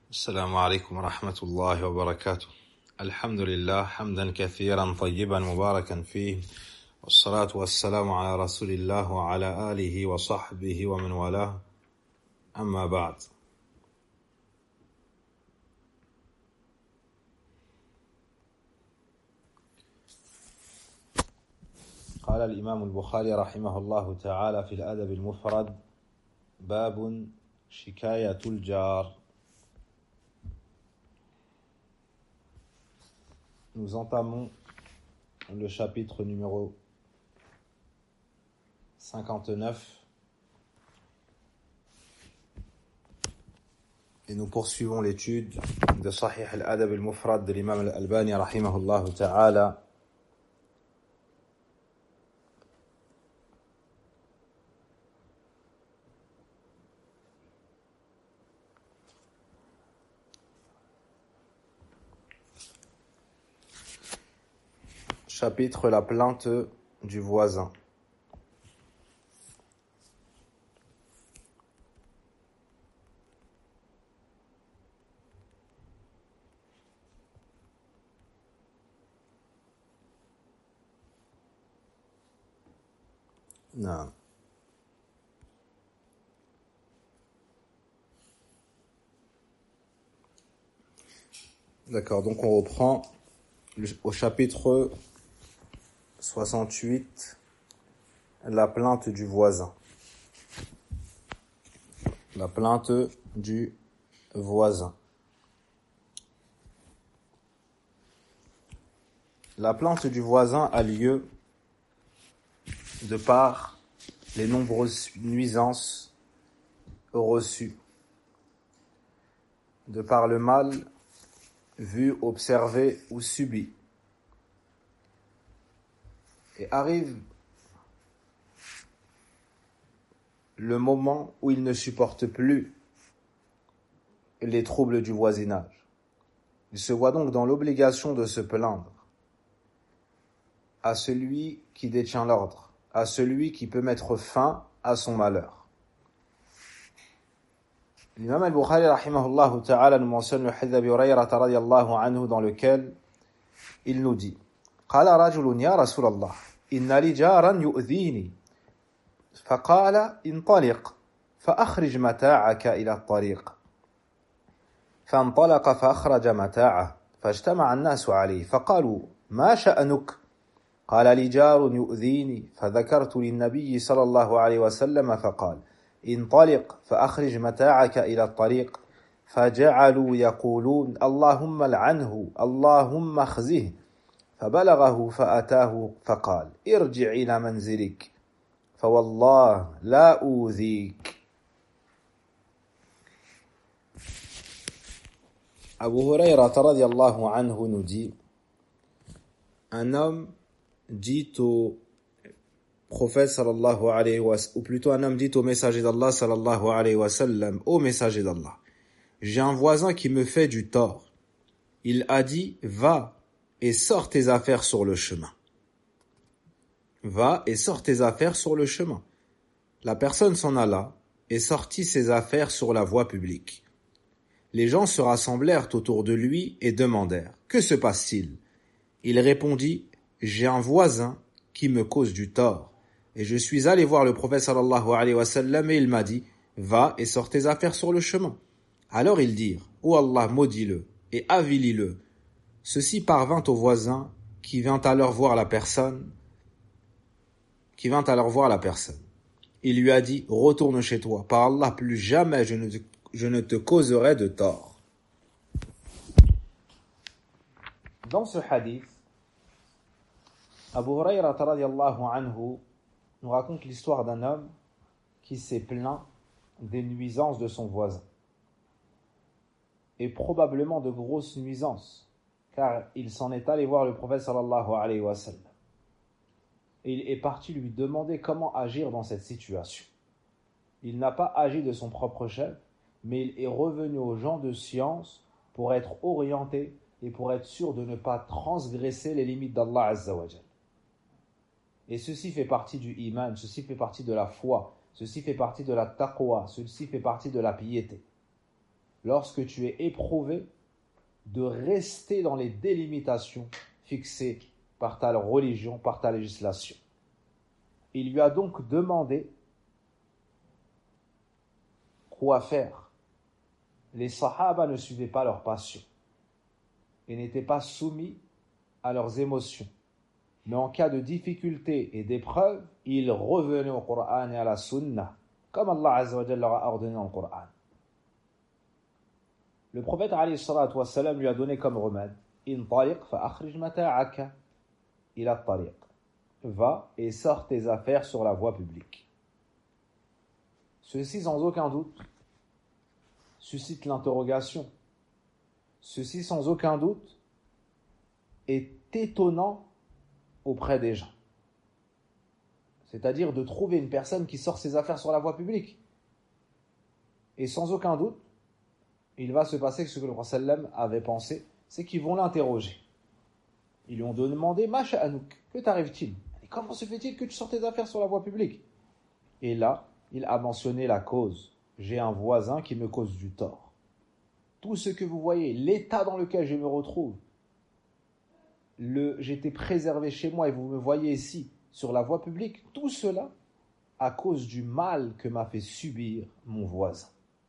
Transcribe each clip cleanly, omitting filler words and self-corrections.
السلام عليكم ورحمة الله وبركاته. الحمد لله حمدا كثيرا طيبا مباركا فيه، والصلاة والسلام على رسول الله وعلى آله وصحبه ومن والاه، أما بعد. قال الإمام البخاري رحمه الله تعالى في الأدب المفرد: باب شكاية الجار. Nous entamons le chapitre numéro 59 et nous poursuivons l'étude de Sahih al-Adab al-Mufrad de l'imam al-Albani rahimahullah ta'ala. Chapitre la plainte du voisin. Non. D'accord, donc on reprend au chapitre 68, la plainte du voisin. La plainte du voisin. La plainte du voisin a lieu de par les nombreuses nuisances reçues, de par le mal vu, observé ou subi. Et arrive le moment où il ne supporte plus les troubles du voisinage. Il se voit donc dans l'obligation de se plaindre à celui qui détient l'ordre, à celui qui peut mettre fin à son malheur. L'imam al-Bukhari rahimahullah ta'ala nous mentionne le hadith d'Abi Hurayrata radiyallahu anhu dans lequel il nous dit: Qala rajulun ya Rasulallah, inna li jaran yu'dhini, faqala intaliq, فأخرج متاعك إلى الطريق. فانطلق فأخرج متاعه فاجتمع الناس عليه فقالوا ما شأنك؟ قال لي جار يؤذيني فذكرت للنبي صلى الله عليه وسلم فقال انطلق فأخرج متاعك إلى الطريق. فجعلوا يقولون اللهم لعنه اللهم اخزه. فبلغه فأتاه فقال ارجع إلى منزلك فوالله لا أوذيك. Abu Hurayrata radiyallahu anhu nous dit: un homme dit au prophète sallallahu alayhi wa sallam, ou plutôt un homme dit au messager d'Allah sallallahu alayhi wa sallam, ô messager d'Allah, j'ai un voisin qui me fait du tort. Il a dit, va et sors tes affaires sur le chemin. Va et sors tes affaires sur le chemin. La personne s'en alla et sortit ses affaires sur la voie publique. Les gens se rassemblèrent autour de lui et demandèrent: que se passe-t-il? Il répondit: j'ai un voisin qui me cause du tort. Et je suis allé voir le prophète sallallahu alayhi wa sallam et il m'a dit: va et sors tes affaires sur le chemin. Alors ils dirent: ô Allah, maudis-le et avilis-le. Ceci parvint au voisin qui vint alors voir la personne. Il lui a dit: retourne chez toi. Par Allah, plus jamais je ne te causerai de tort. Dans ce hadith, Abu Hurayrata radiyallahu anhu nous raconte l'histoire d'un homme qui s'est plaint des nuisances de son voisin. Et probablement de grosses nuisances, car il s'en est allé voir le prophète sallallahu alayhi wa sallam. Et il est parti lui demander comment agir dans cette situation. Il n'a pas agi de son propre chef, mais il est revenu aux gens de science pour être orienté et pour être sûr de ne pas transgresser les limites d'Allah Azza wa Jal. Et ceci fait partie du iman, ceci fait partie de la foi, ceci fait partie de la taqwa, ceci fait partie de la piété. lorsque tu es éprouvé, de rester dans les délimitations fixées par ta religion, par ta législation. Il lui a donc demandé quoi faire. Les Sahaba ne suivaient pas leur passion et n'étaient pas soumis à leurs émotions. Mais en cas de difficulté et d'épreuve, ils revenaient au Coran et à la Sunna, comme Allah Azza wa Jalla leur a ordonné dans le Coran. Le prophète alayhi salatu wa salam lui a donné comme remède: In tariq fa akhrij mata'aka ila tariq. Va et sors tes affaires sur la voie publique. Ceci, sans aucun doute, suscite l'interrogation. Ceci, sans aucun doute, est étonnant auprès des gens. C'est-à-dire de trouver une personne qui sort ses affaires sur la voie publique. Et sans aucun doute, il va se passer que ce que le prophète sallam avait pensé, c'est qu'ils vont l'interroger. Ils lui ont demandé: Ma sha'anouk, que t'arrive-t-il? Et comment se fait-il que tu sors tes affaires sur la voie publique? Et là, il a mentionné la cause. J'ai un voisin qui me cause du tort. Tout ce que vous voyez, l'état dans lequel je me retrouve, j'étais préservé chez moi et vous me voyez ici, sur la voie publique, tout cela à cause du mal que m'a fait subir mon voisin.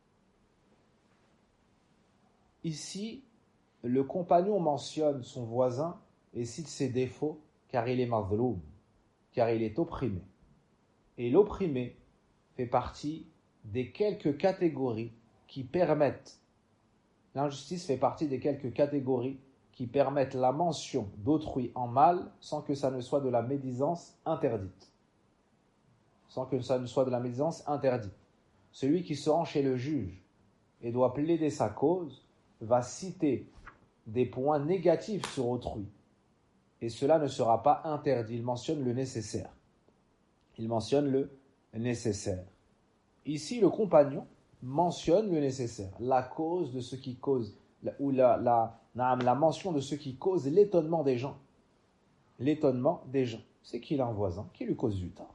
Ici, le compagnon mentionne son voisin et cite ses défauts car il est mazloum, car il est opprimé. Et l'opprimé fait partie des quelques catégories qui permettent, l'injustice fait partie des quelques catégories qui permettent la mention d'autrui en mal sans que ça ne soit de la médisance interdite. Sans que ça ne soit de la médisance interdite. Celui qui se rend chez le juge et doit plaider sa cause va citer des points négatifs sur autrui. Et cela ne sera pas interdit. Il mentionne le nécessaire. Il mentionne le nécessaire. Ici, le compagnon mentionne le nécessaire, la cause de ce qui cause, ou la mention de ce qui cause l'étonnement des gens. L'étonnement des gens, c'est qu'il a un voisin qui lui cause du tort.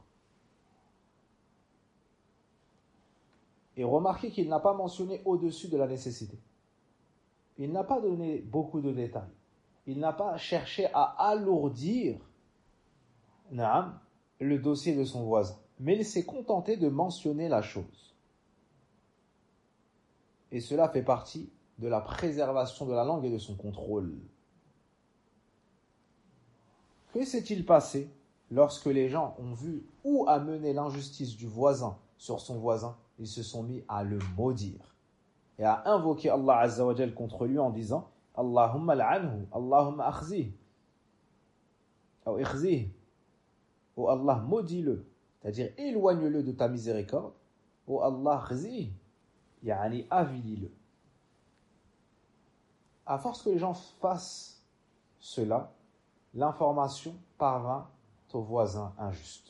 Et remarquez qu'il n'a pas mentionné au-dessus de la nécessité. Il n'a pas donné beaucoup de détails. Il n'a pas cherché à alourdir le dossier de son voisin. Mais il s'est contenté de mentionner la chose. Et cela fait partie de la préservation de la langue et de son contrôle. Que s'est-il passé lorsque les gens ont vu où a mené l'injustice du voisin sur son voisin? Ils se sont mis à le maudire et à invoquer Allah Azza wa Jal contre lui en disant: Allahumma l'anhu, Allahumma akhzih, ou ikhzih, ou Allah maudis-le, c'est-à-dire éloigne-le de ta miséricorde, ou Allah khzih, yani avilis-le. À force que les gens fassent cela, l'information parvint au voisin injuste.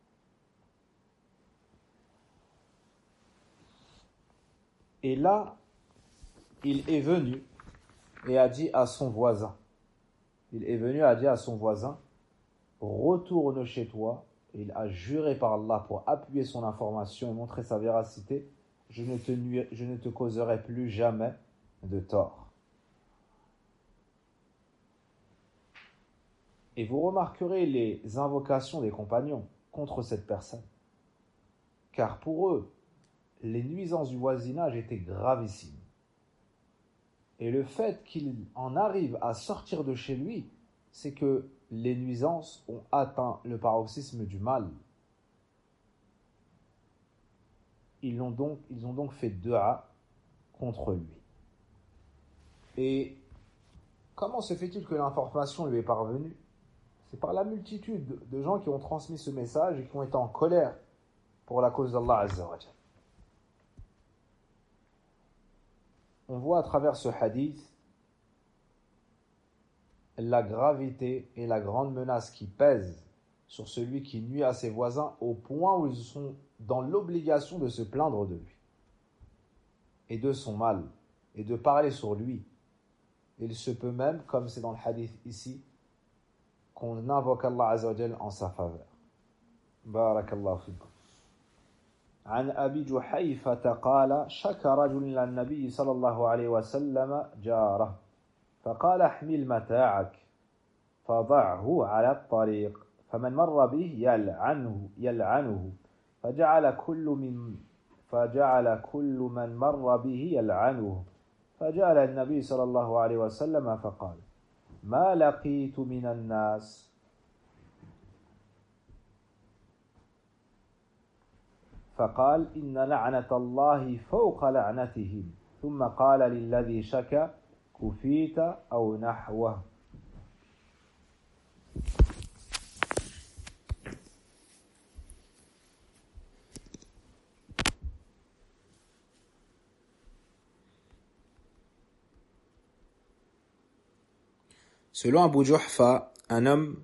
Et là, il est venu et a dit à son voisin, retourne chez toi. Et il a juré par Allah pour appuyer son information et montrer sa véracité: je ne te causerai plus jamais de tort. Et vous remarquerez les invocations des compagnons contre cette personne. Car pour eux, les nuisances du voisinage étaient gravissimes. Et le fait qu'il en arrive à sortir de chez lui, c'est que les nuisances ont atteint le paroxysme du mal. Ils ont donc fait dua contre lui. Et comment se fait-il que l'information lui est parvenue? C'est par la multitude de gens qui ont transmis ce message et qui ont été en colère pour la cause d'Allah Azza wa Jalla. On voit à travers ce hadith la gravité et la grande menace qui pèsent sur celui qui nuit à ses voisins au point où ils sont dans l'obligation de se plaindre de lui et de son mal et de parler sur lui. Il se peut même, comme c'est dans le hadith ici, qu'on invoque Allah Azza wa Jalla en sa faveur. Barakallahu fikum. عن أبي جحيفة قال شكى رجل إلى النبي صلى الله عليه وسلم جاره فقال احمل متاعك فضعه على الطريق فمن مر به يلعنه فجعل كل من مر به يلعنه فجعل النبي صلى الله عليه وسلم فقال ما لقيت من الناس فقال إن لعنة الله فوق لعنتهم ثم قال للذي شكى كفيت أو نحوه. Selon Abu Juhfa, un homme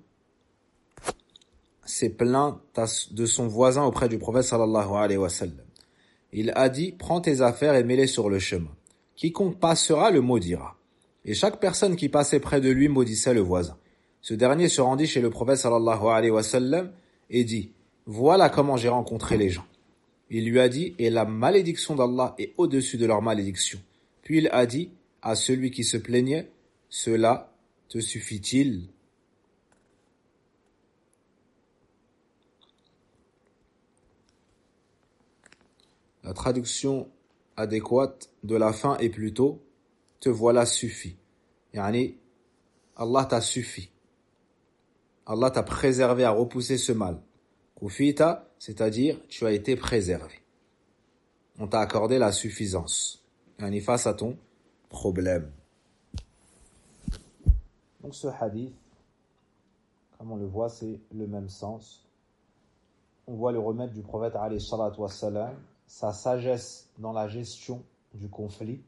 s'est plaint de son voisin auprès du prophète sallallahu alayhi wa sallam. Il a dit, prends tes affaires et mets-les sur le chemin. Quiconque passera le maudira. Et chaque personne qui passait près de lui maudissait le voisin. Ce dernier se rendit chez le prophète sallallahu alayhi wa sallam et dit, voilà comment j'ai rencontré les gens. Il lui a dit, et la malédiction d'Allah est au-dessus de leur malédiction. Puis il a dit à celui qui se plaignait, cela te suffit-il? La traduction adéquate de la fin est plutôt te voilà suffit. Yani, Allah t'a suffi. Allah t'a préservé à repousser ce mal. Kufita, c'est-à-dire tu as été préservé. On t'a accordé la suffisance. Yani, face à ton problème. Donc ce hadith, comme on le voit, c'est le même sens. On voit le remède du prophète alayhi salatu wassalam, sa sagesse dans la gestion du conflit.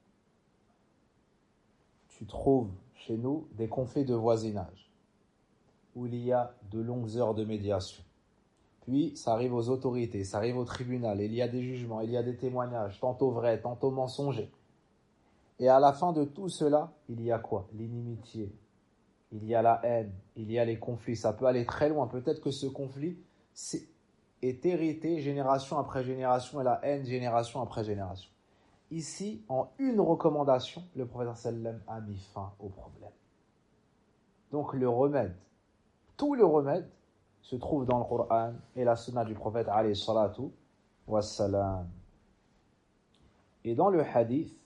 Tu trouves chez nous des conflits de voisinage où il y a de longues heures de médiation. Puis ça arrive aux autorités, ça arrive au tribunal, il y a des jugements, il y a des témoignages, tantôt vrais, tantôt mensongers. Et à la fin de tout cela, il y a quoi? L'inimitié, il y a la haine, il y a les conflits. Ça peut aller très loin. Peut-être que ce conflit est hérité génération après génération et la haine génération après génération. Ici, en une recommandation, le prophète sallam a mis fin au problème. Donc le remède, tout le remède se trouve dans le Coran et la sunna du prophète alayhi salatu wassalam. Et dans le hadith,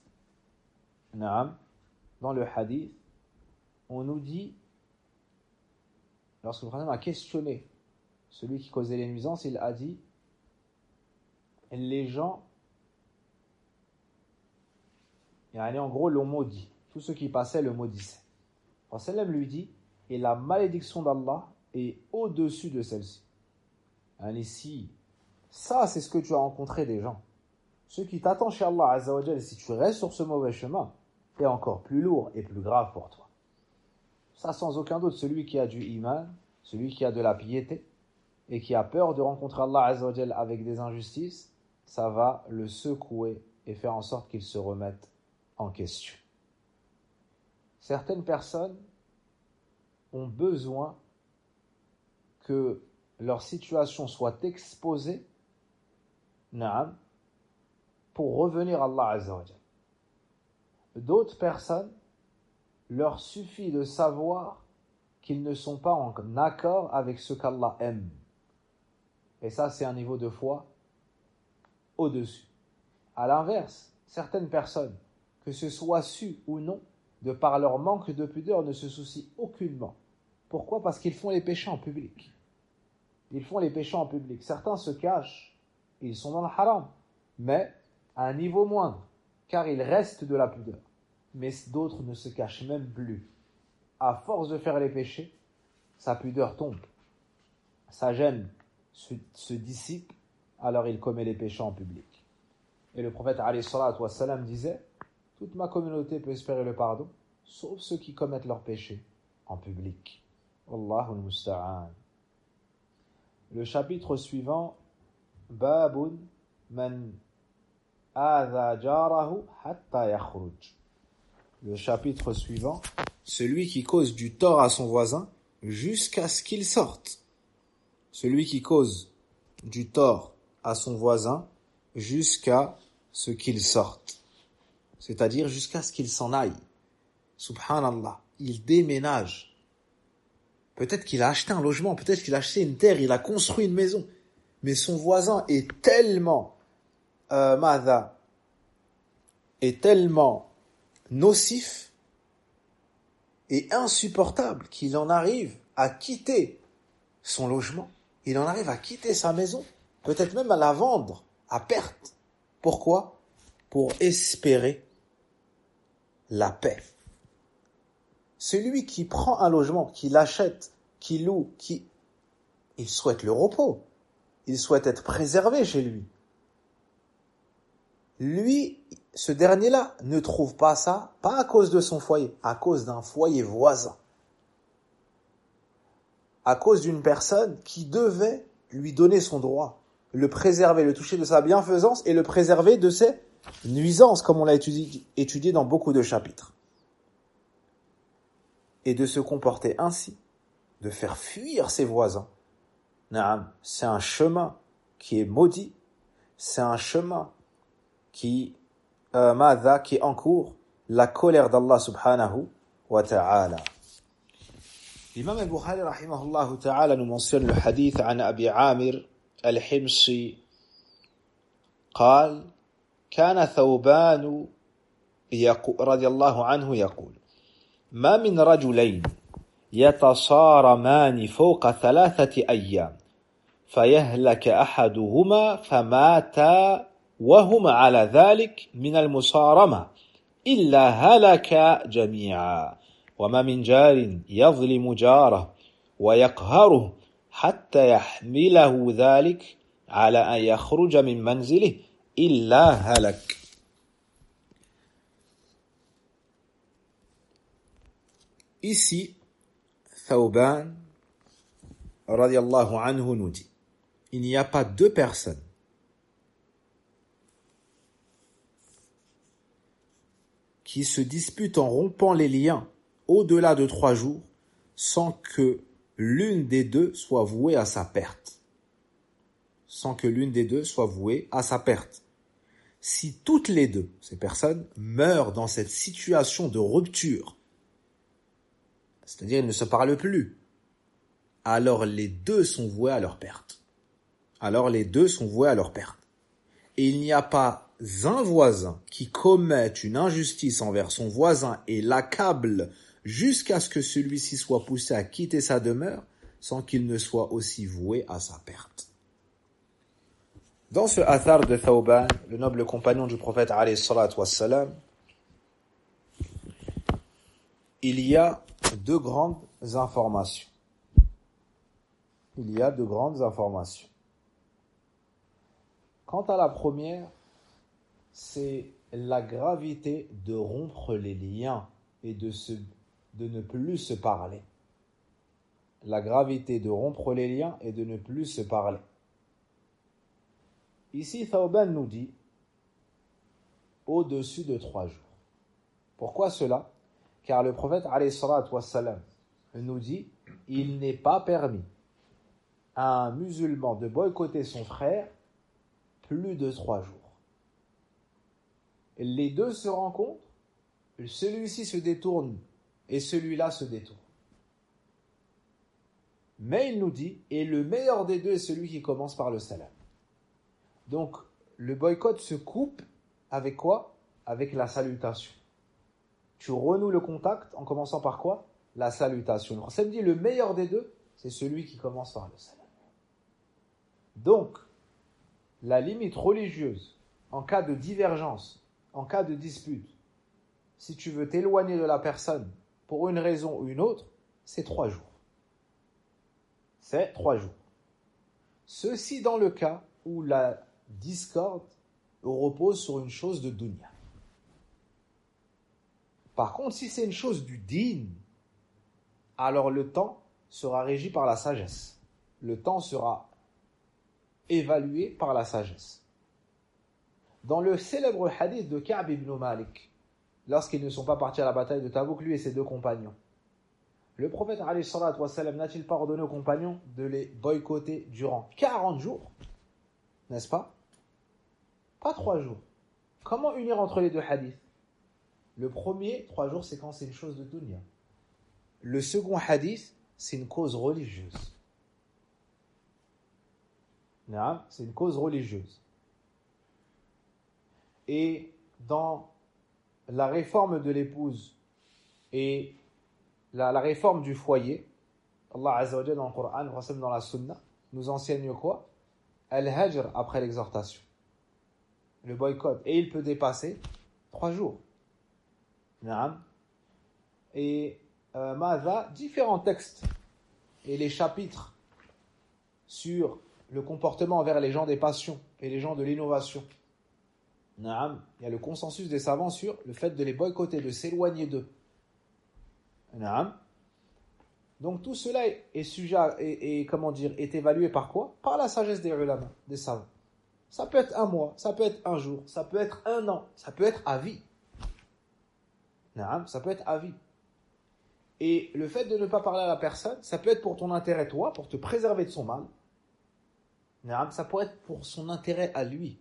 on nous dit, lorsque le prophète a questionné celui qui causait les nuisances, il a dit, les gens, en gros, l'ont maudit. Tous ceux qui passaient le maudissaient. Le prophète lui dit, et la malédiction d'Allah est au-dessus de celle-ci. Ici, ça c'est ce que tu as rencontré des gens. Ceux qui t'attendent chez Allah Azza wa Jal, si tu restes sur ce mauvais chemin, est encore plus lourd et plus grave pour toi. Ça sans aucun doute, celui qui a du iman, celui qui a de la piété et qui a peur de rencontrer Allah Azza wa Jal avec des injustices, ça va le secouer et faire en sorte qu'il se remette en question. Certaines personnes ont besoin que leur situation soit exposée pour revenir à Allah Azza wa Jal. D'autres personnes, leur suffit de savoir qu'ils ne sont pas en accord avec ce qu'Allah aime. Et ça, c'est un niveau de foi au-dessus. À l'inverse, certaines personnes, que ce soit su ou non, de par leur manque de pudeur, ne se soucient aucunement. Pourquoi? Parce qu'ils font les péchés en public. Ils font les péchés en public. Certains se cachent, ils sont dans le haram, mais à un niveau moindre, car il reste de la pudeur. Mais d'autres ne se cachent même plus. À force de faire les péchés, sa pudeur tombe. Sa gêne se dissipe, alors il commet les péchés en public. Et le prophète alayhi salatu wassalam disait, toute ma communauté peut espérer le pardon, sauf ceux qui commettent leurs péchés en public. Wallahu al-musta'an. Le chapitre suivant, Babun man adha jarahu hatta yakhruj. Le chapitre suivant, celui qui cause du tort à son voisin jusqu'à ce qu'il sorte. Celui qui cause du tort à son voisin jusqu'à ce qu'il sorte. C'est-à-dire jusqu'à ce qu'il s'en aille. Subhanallah, il déménage. Peut-être qu'il a acheté un logement, peut-être qu'il a acheté une terre, il a construit une maison. Mais son voisin est tellement nocif et insupportable qu'il en arrive à quitter son logement. Il en arrive à quitter sa maison, peut-être même à la vendre à perte. Pourquoi ? Pour espérer la paix. Celui qui prend un logement, qui l'achète, qui loue, il souhaite le repos. Il souhaite être préservé chez lui. Lui, ce dernier-là, ne trouve pas ça, pas à cause de son foyer, à cause d'un foyer voisin. À cause d'une personne qui devait lui donner son droit, le préserver, le toucher de sa bienfaisance et le préserver de ses nuisances, comme on l'a étudié dans beaucoup de chapitres. Et de se comporter ainsi, de faire fuir ses voisins. C'est un chemin qui est maudit, c'est un chemin qui encourt la colère d'Allah subhanahu wa ta'ala. L'imam al-Bukhari rahimahullah ta'ala nous mentionne le hadith عن أبي عامر الحمصي قال كان ثوبان رضي الله عنه يقول ما من رجلين يتصارمان فوق 3 أيام فيهلك أحدهما فماتا وهما على ذلك من المصارمة إلا هلك جميعا وما من جار يظلم جاره ويقهره حتى يحمله ذلك على أن يخرج من منزله إلا هلك. Ici, Thawban, radiyallahu anhu, nous dit, il n'y a pas 2 personnes qui se disputent en rompant les liens au-delà de 3 jours sans que l'une des deux soit vouée à sa perte. Sans que l'une des deux soit vouée à sa perte. Si toutes les deux, ces personnes, meurent dans cette situation de rupture, c'est-à-dire ils ne se parlent plus, alors les deux sont voués à leur perte. Et il n'y a pas un voisin qui commette une injustice envers son voisin et l'accable jusqu'à ce que celui-ci soit poussé à quitter sa demeure sans qu'il ne soit aussi voué à sa perte. Dans ce athar de Thawban, le noble compagnon du prophète alayhi salatu wassalam, il y a 2 grandes informations. Quant à la première, c'est la gravité de rompre les liens et de ne plus se parler. Ici, Thawban nous dit au-dessus de 3 jours. Pourquoi cela ? Car le prophète alayhi salatu wassalam nous dit il n'est pas permis à un musulman de boycotter son frère plus de 3 jours. Les deux se rencontrent, celui-ci se détourne et celui-là se détourne. Mais il nous dit, et le meilleur des deux est celui qui commence par le salam. Donc, le boycott se coupe avec quoi ? Avec la salutation. Tu renoues le contact en commençant par quoi ? La salutation. Le prophète dit, le meilleur des deux, c'est celui qui commence par le salam. Donc, la limite religieuse, en cas de divergence, en cas de dispute, si tu veux t'éloigner de la personne pour une raison ou une autre, c'est 3 jours. Ceci dans le cas où la discorde repose sur une chose de dunya. Par contre, si c'est une chose du din, alors le temps sera régi par la sagesse. Le temps sera évalué par la sagesse. Dans le célèbre hadith de Ka'b ibn Malik, lorsqu'ils ne sont pas partis à la bataille de Tabouk, lui et ses 2 compagnons, le prophète alayhi salatu wassalam n'a-t-il pas ordonné aux compagnons de les boycotter durant 40 jours ? n'est-ce pas? Pas 3 jours. Comment unir entre les deux hadiths? Le premier, 3 jours, c'est quand c'est une chose de dunya. Le second hadith, c'est une cause religieuse. Non, c'est une cause religieuse. Et dans la réforme de l'épouse et la réforme du foyer, Allah Azza wa Jalla dans le Coran, dans la Sunna, nous enseigne quoi? Al-Hajr après l'exhortation. Le boycott. Et il peut dépasser 3 jours. Naam. Et différents textes et les chapitres sur le comportement envers les gens des passions et les gens de l'innovation. Naam. Il y a le consensus des savants sur le fait de les boycotter, de s'éloigner d'eux. Naam. Donc tout cela est sujet est évalué par quoi? Par la sagesse des ulama, des savants. Ça peut être 1 mois, ça peut être 1 jour, ça peut être 1 an, ça peut être à vie. Naam, ça peut être à vie. Et le fait de ne pas parler à la personne, ça peut être pour ton intérêt toi, pour te préserver de son mal. Naam, ça pourrait être pour son intérêt à lui.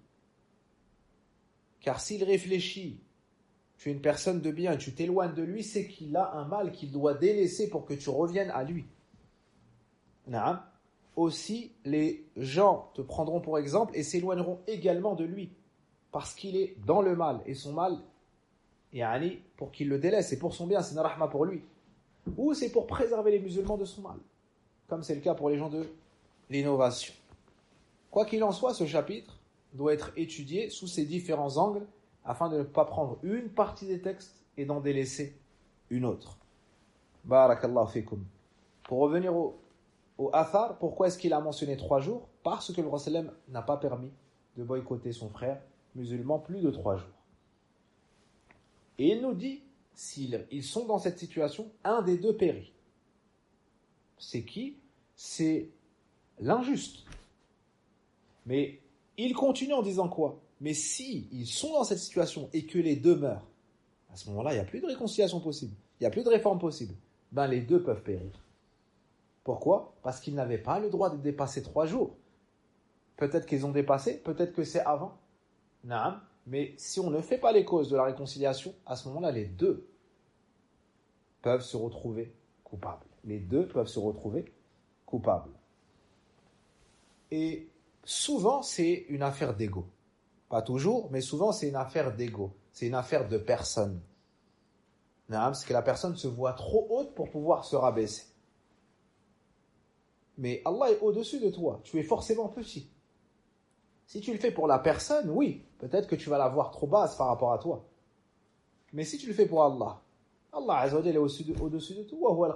Car s'il réfléchit, tu es une personne de bien et tu t'éloignes de lui, c'est qu'il a un mal qu'il doit délaisser pour que tu reviennes à lui. Naam. Aussi, les gens te prendront pour exemple et s'éloigneront également de lui parce qu'il est dans le mal et son mal, pour qu'il le délaisse, c'est pour son bien, c'est une rahma pour lui. Ou c'est pour préserver les musulmans de son mal, comme c'est le cas pour les gens de l'innovation. Quoi qu'il en soit, ce chapitre doit être étudié sous ses différents angles afin de ne pas prendre une partie des textes et d'en délaisser une autre. Barakallahu fikum. Pour revenir au athar, pourquoi est-ce qu'il a mentionné 3 jours? Parce que le Prophète n'a pas permis de boycotter son frère musulman plus de 3 jours. Et il nous dit, s'ils sont dans cette situation, un des deux périt. C'est qui? C'est l'injuste. Mais il continue en disant quoi? Mais si ils sont dans cette situation et que les deux meurent, à ce moment-là, il n'y a plus de réconciliation possible. Il n'y a plus de réforme possible. Les deux peuvent périr. Pourquoi? Parce qu'ils n'avaient pas le droit de dépasser 3 jours. Peut-être qu'ils ont dépassé, peut-être que c'est avant. Naam. Mais si on ne fait pas les causes de la réconciliation, à ce moment-là, les deux peuvent se retrouver coupables. Les deux peuvent se retrouver coupables. Et souvent, c'est une affaire d'ego. Pas toujours, mais souvent, c'est une affaire d'ego. C'est une affaire de personne. Naam, c'est que la personne se voit trop haute pour pouvoir se rabaisser. Mais Allah est au-dessus de toi. Tu es forcément petit. Si tu le fais pour la personne, oui, peut-être que tu vas la voir trop basse par rapport à toi. Mais si tu le fais pour Allah, Allah Azza wa Jalla est au-dessus de toi. Allah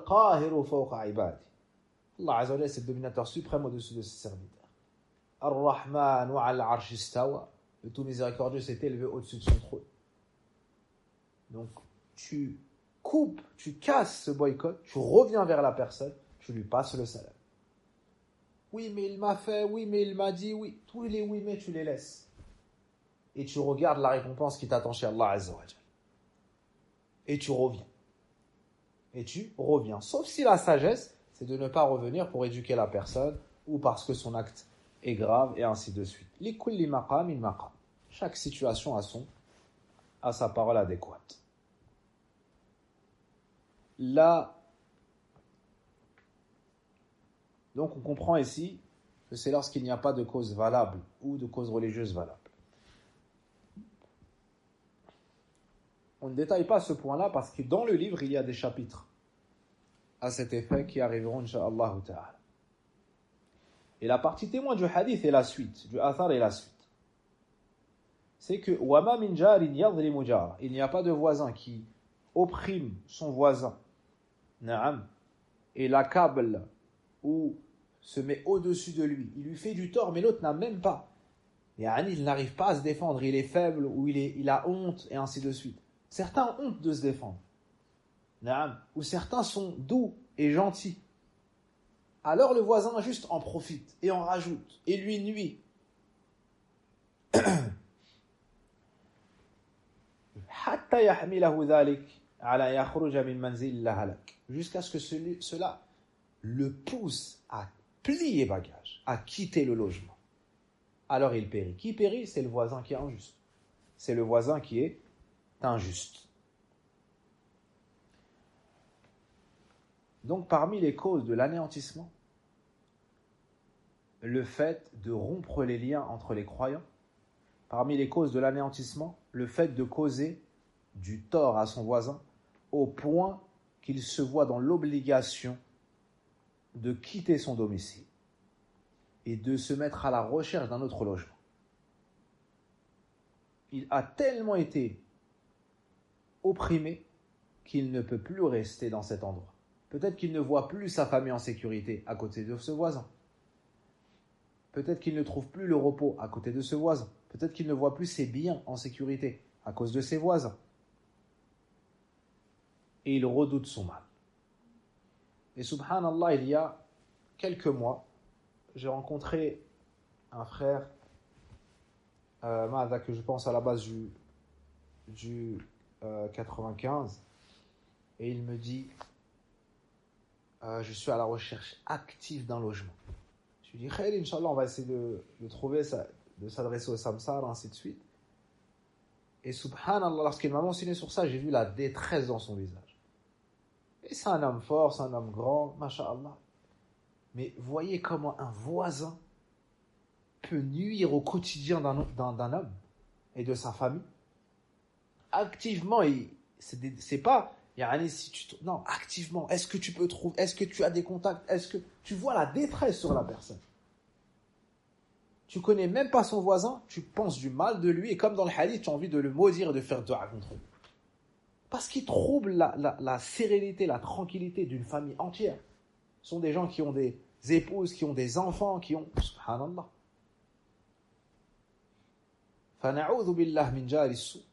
Azza wa Jalla, c'est le dominateur suprême au-dessus de ses serviteurs. Ar-Rahman wa al-Arsh istawa. Le tout miséricordieux s'est élevé au-dessus de son trône. Donc, tu coupes, tu casses ce boycott, tu reviens vers la personne, tu lui passes le salam. Oui, mais il m'a fait, oui, mais il m'a dit, oui. Tous les oui, mais tu les laisses. Et tu regardes la récompense qui t'attend chez Allah Azza wa Jalla. Et tu reviens. Et tu reviens. Sauf si la sagesse, c'est de ne pas revenir pour éduquer la personne ou parce que son acte est grave et ainsi de suite. Likulli maqam il maqam. Chaque situation a sa parole adéquate. Là, donc on comprend ici que c'est lorsqu'il n'y a pas de cause valable ou de cause religieuse valable. On ne détaille pas ce point-là parce que dans le livre, il y a des chapitres à cet effet qui arriveront, incha'Allah ta'ala. Et la partie témoin du hadith est la suite, du athar est la suite. C'est que wama min jarin yadhlimu jar. Il n'y a pas de voisin qui opprime son voisin, na'am, et l'accable ou se met au-dessus de lui. Il lui fait du tort, mais l'autre n'a même pas. Il n'arrive pas à se défendre, il est faible ou il a honte et ainsi de suite. Certains ont honte de se défendre, na'am, ou certains sont doux et gentils. Alors le voisin juste en profite et en rajoute et lui nuit. Jusqu'à ce que cela le pousse à plier bagage, à quitter le logement, alors il périt. Qui périt? C'est le voisin qui est injuste. C'est le voisin qui est injuste. Donc parmi les causes de l'anéantissement, le fait de rompre les liens entre les croyants, parmi les causes de l'anéantissement, le fait de causer du tort à son voisin au point qu'il se voit dans l'obligation de quitter son domicile et de se mettre à la recherche d'un autre logement. Il a tellement été opprimé qu'il ne peut plus rester dans cet endroit. Peut-être qu'il ne voit plus sa famille en sécurité à côté de ce voisin. Peut-être qu'il ne trouve plus le repos à côté de ce voisin. Peut-être qu'il ne voit plus ses biens en sécurité à cause de ses voisins. Et il redoute son mal. Et subhanallah, il y a quelques mois, j'ai rencontré un frère, que je pense à la base du 95, et il me dit je suis à la recherche active d'un logement. Je lui dis Khair, Inch'Allah, on va essayer de trouver ça, de s'adresser au Samsar, ainsi de suite. Et subhanallah, lorsqu'il m'a mentionné sur ça, j'ai vu la détresse dans son visage. Et c'est un homme fort, c'est un homme grand, masha'Allah. Mais voyez comment un voisin peut nuire au quotidien d'un homme et de sa famille. Activement, c'est pas, non, activement, est-ce que tu peux trouver, est-ce que tu as des contacts, est-ce que tu vois la détresse sur la personne? Tu connais même pas son voisin, tu penses du mal de lui, et comme dans le hadith, tu as envie de le maudire et de faire dua contre lui. Parce qu'il trouble la sérénité, la tranquillité d'une famille entière. Ce sont des gens qui ont des épouses, qui ont des enfants, qui ont... Subhanallah. فَنَعُوذُ بِاللَّهِ مِنْ جَارِ السُّوءِ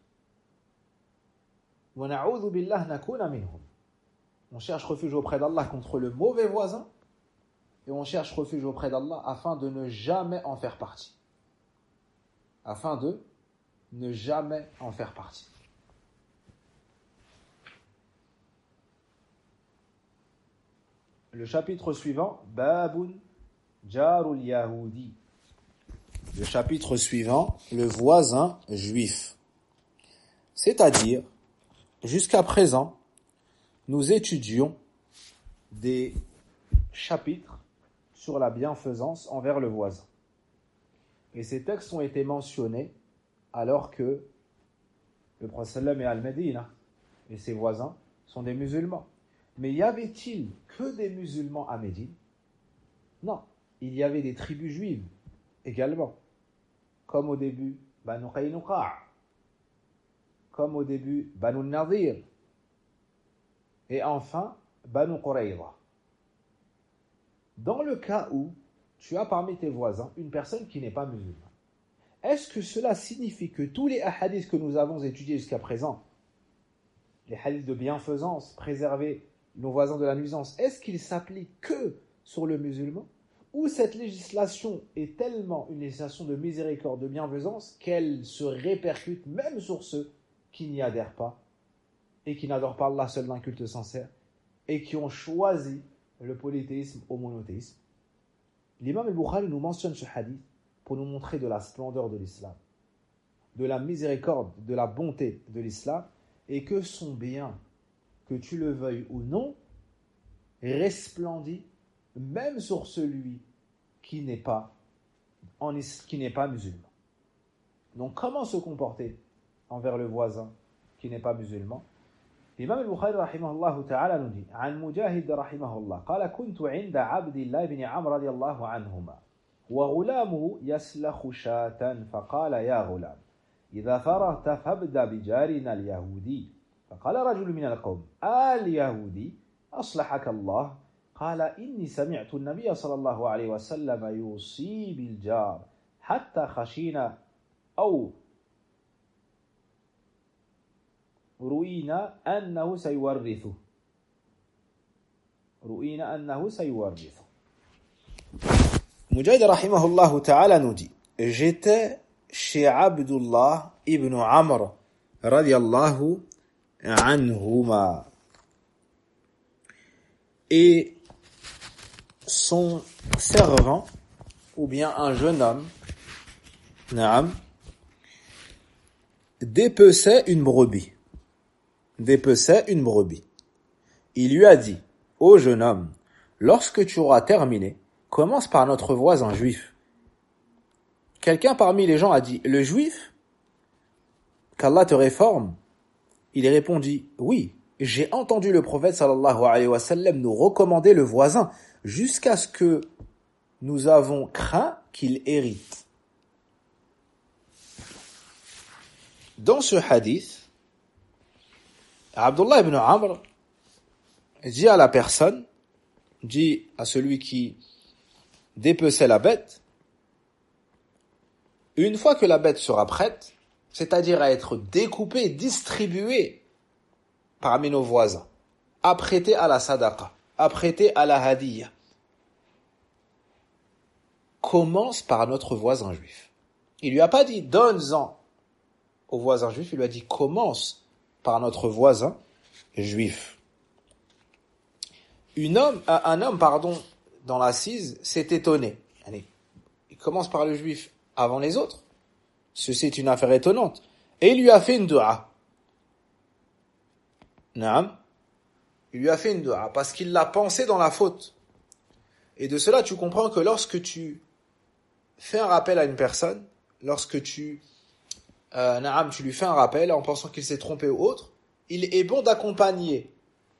وَنَعُوذُ بِاللَّهِ نَكُونَ مِنْهُمْ. On cherche refuge auprès d'Allah contre le mauvais voisin, et on cherche refuge auprès d'Allah afin de ne jamais en faire partie. Afin de ne jamais en faire partie. Le chapitre suivant, Babun Jarul Yahudi. Le chapitre suivant, le voisin juif. C'est-à-dire, jusqu'à présent, nous étudions des chapitres sur la bienfaisance envers le voisin. Et ces textes ont été mentionnés alors que le prophète sallam est à Al-Médina et ses voisins sont des musulmans. Mais y avait-il que des musulmans à Médine? Non, il y avait des tribus juives également, comme au début Banu Qaynuqa', comme au début Banu Nadir, et enfin Banu Qurayza. Dans le cas où tu as parmi tes voisins une personne qui n'est pas musulmane, est-ce que cela signifie que tous les hadiths que nous avons étudiés jusqu'à présent, les hadiths de bienfaisance, préserver nos voisins de la nuisance, est-ce qu'ils s'appliquent que sur le musulman, ou cette législation est tellement une législation de miséricorde, de bienfaisance, qu'elle se répercute même sur ceux qui n'y adhèrent pas et qui n'adorent pas Allah seul d'un culte sincère et qui ont choisi le polythéisme au monothéisme? L'imam al-Bukhari nous mentionne ce hadith pour nous montrer de la splendeur de l'islam, de la miséricorde, de la bonté de l'islam, et que son bien, que tu le veuilles ou non, resplendit même sur celui qui n'est pas musulman. Donc comment se comporter envers le voisin qui n'est pas musulman? L'imam al-Bukhari rahimahullah ta'ala nous dit عن مجاهد رحمه الله قال كنت عند عبد الله بن عمرو رضي الله عنهما وغلامه يسلخ شاة فقال يا غلام إذا فرغت فابدأ بجارنا اليهودي فقال رجل من القوم اليهودي أصلحك الله قال إني سمعت النبي صلى الله عليه وسلم يوصي بالجار حتى خشينا أو رؤينا أنه سيورثه Mujahid rahimahullah ta'ala nous dit: j'étais chez Abdullah ibn Amr radiyallahu anhuma, et son servant, ou bien un jeune homme, Naam. Dépeçait une brebis. Dépeçait une brebis. Il lui a dit, ô jeune homme, lorsque tu auras terminé, commence par notre voisin juif. Quelqu'un parmi les gens a dit, le juif? Qu'Allah te réforme? Il répondit, oui, j'ai entendu le prophète sallallahu alayhi wa sallam nous recommander le voisin jusqu'à ce que nous avons craint qu'il hérite. Dans ce hadith, Abdullah ibn Amr dit à la personne, dit à celui qui dépeçait la bête, une fois que la bête sera prête, c'est-à-dire à être découpée, distribuée parmi nos voisins, apprêtée à la sadaqa, apprêtée à la hadiyya, commence par notre voisin juif. Il lui a pas dit donne-en au voisin juif, il lui a dit commence par notre voisin juif. Un homme, dans l'assise, s'est étonné. Allez, il commence par le juif avant les autres. Ceci est une affaire étonnante. Et il lui a fait une dua. Naam. Il lui a fait une dua parce qu'il l'a pensé dans la faute. Et de cela, tu comprends que lorsque tu fais un rappel à une personne, lorsque tu lui fais un rappel en pensant qu'il s'est trompé ou autre, il est bon d'accompagner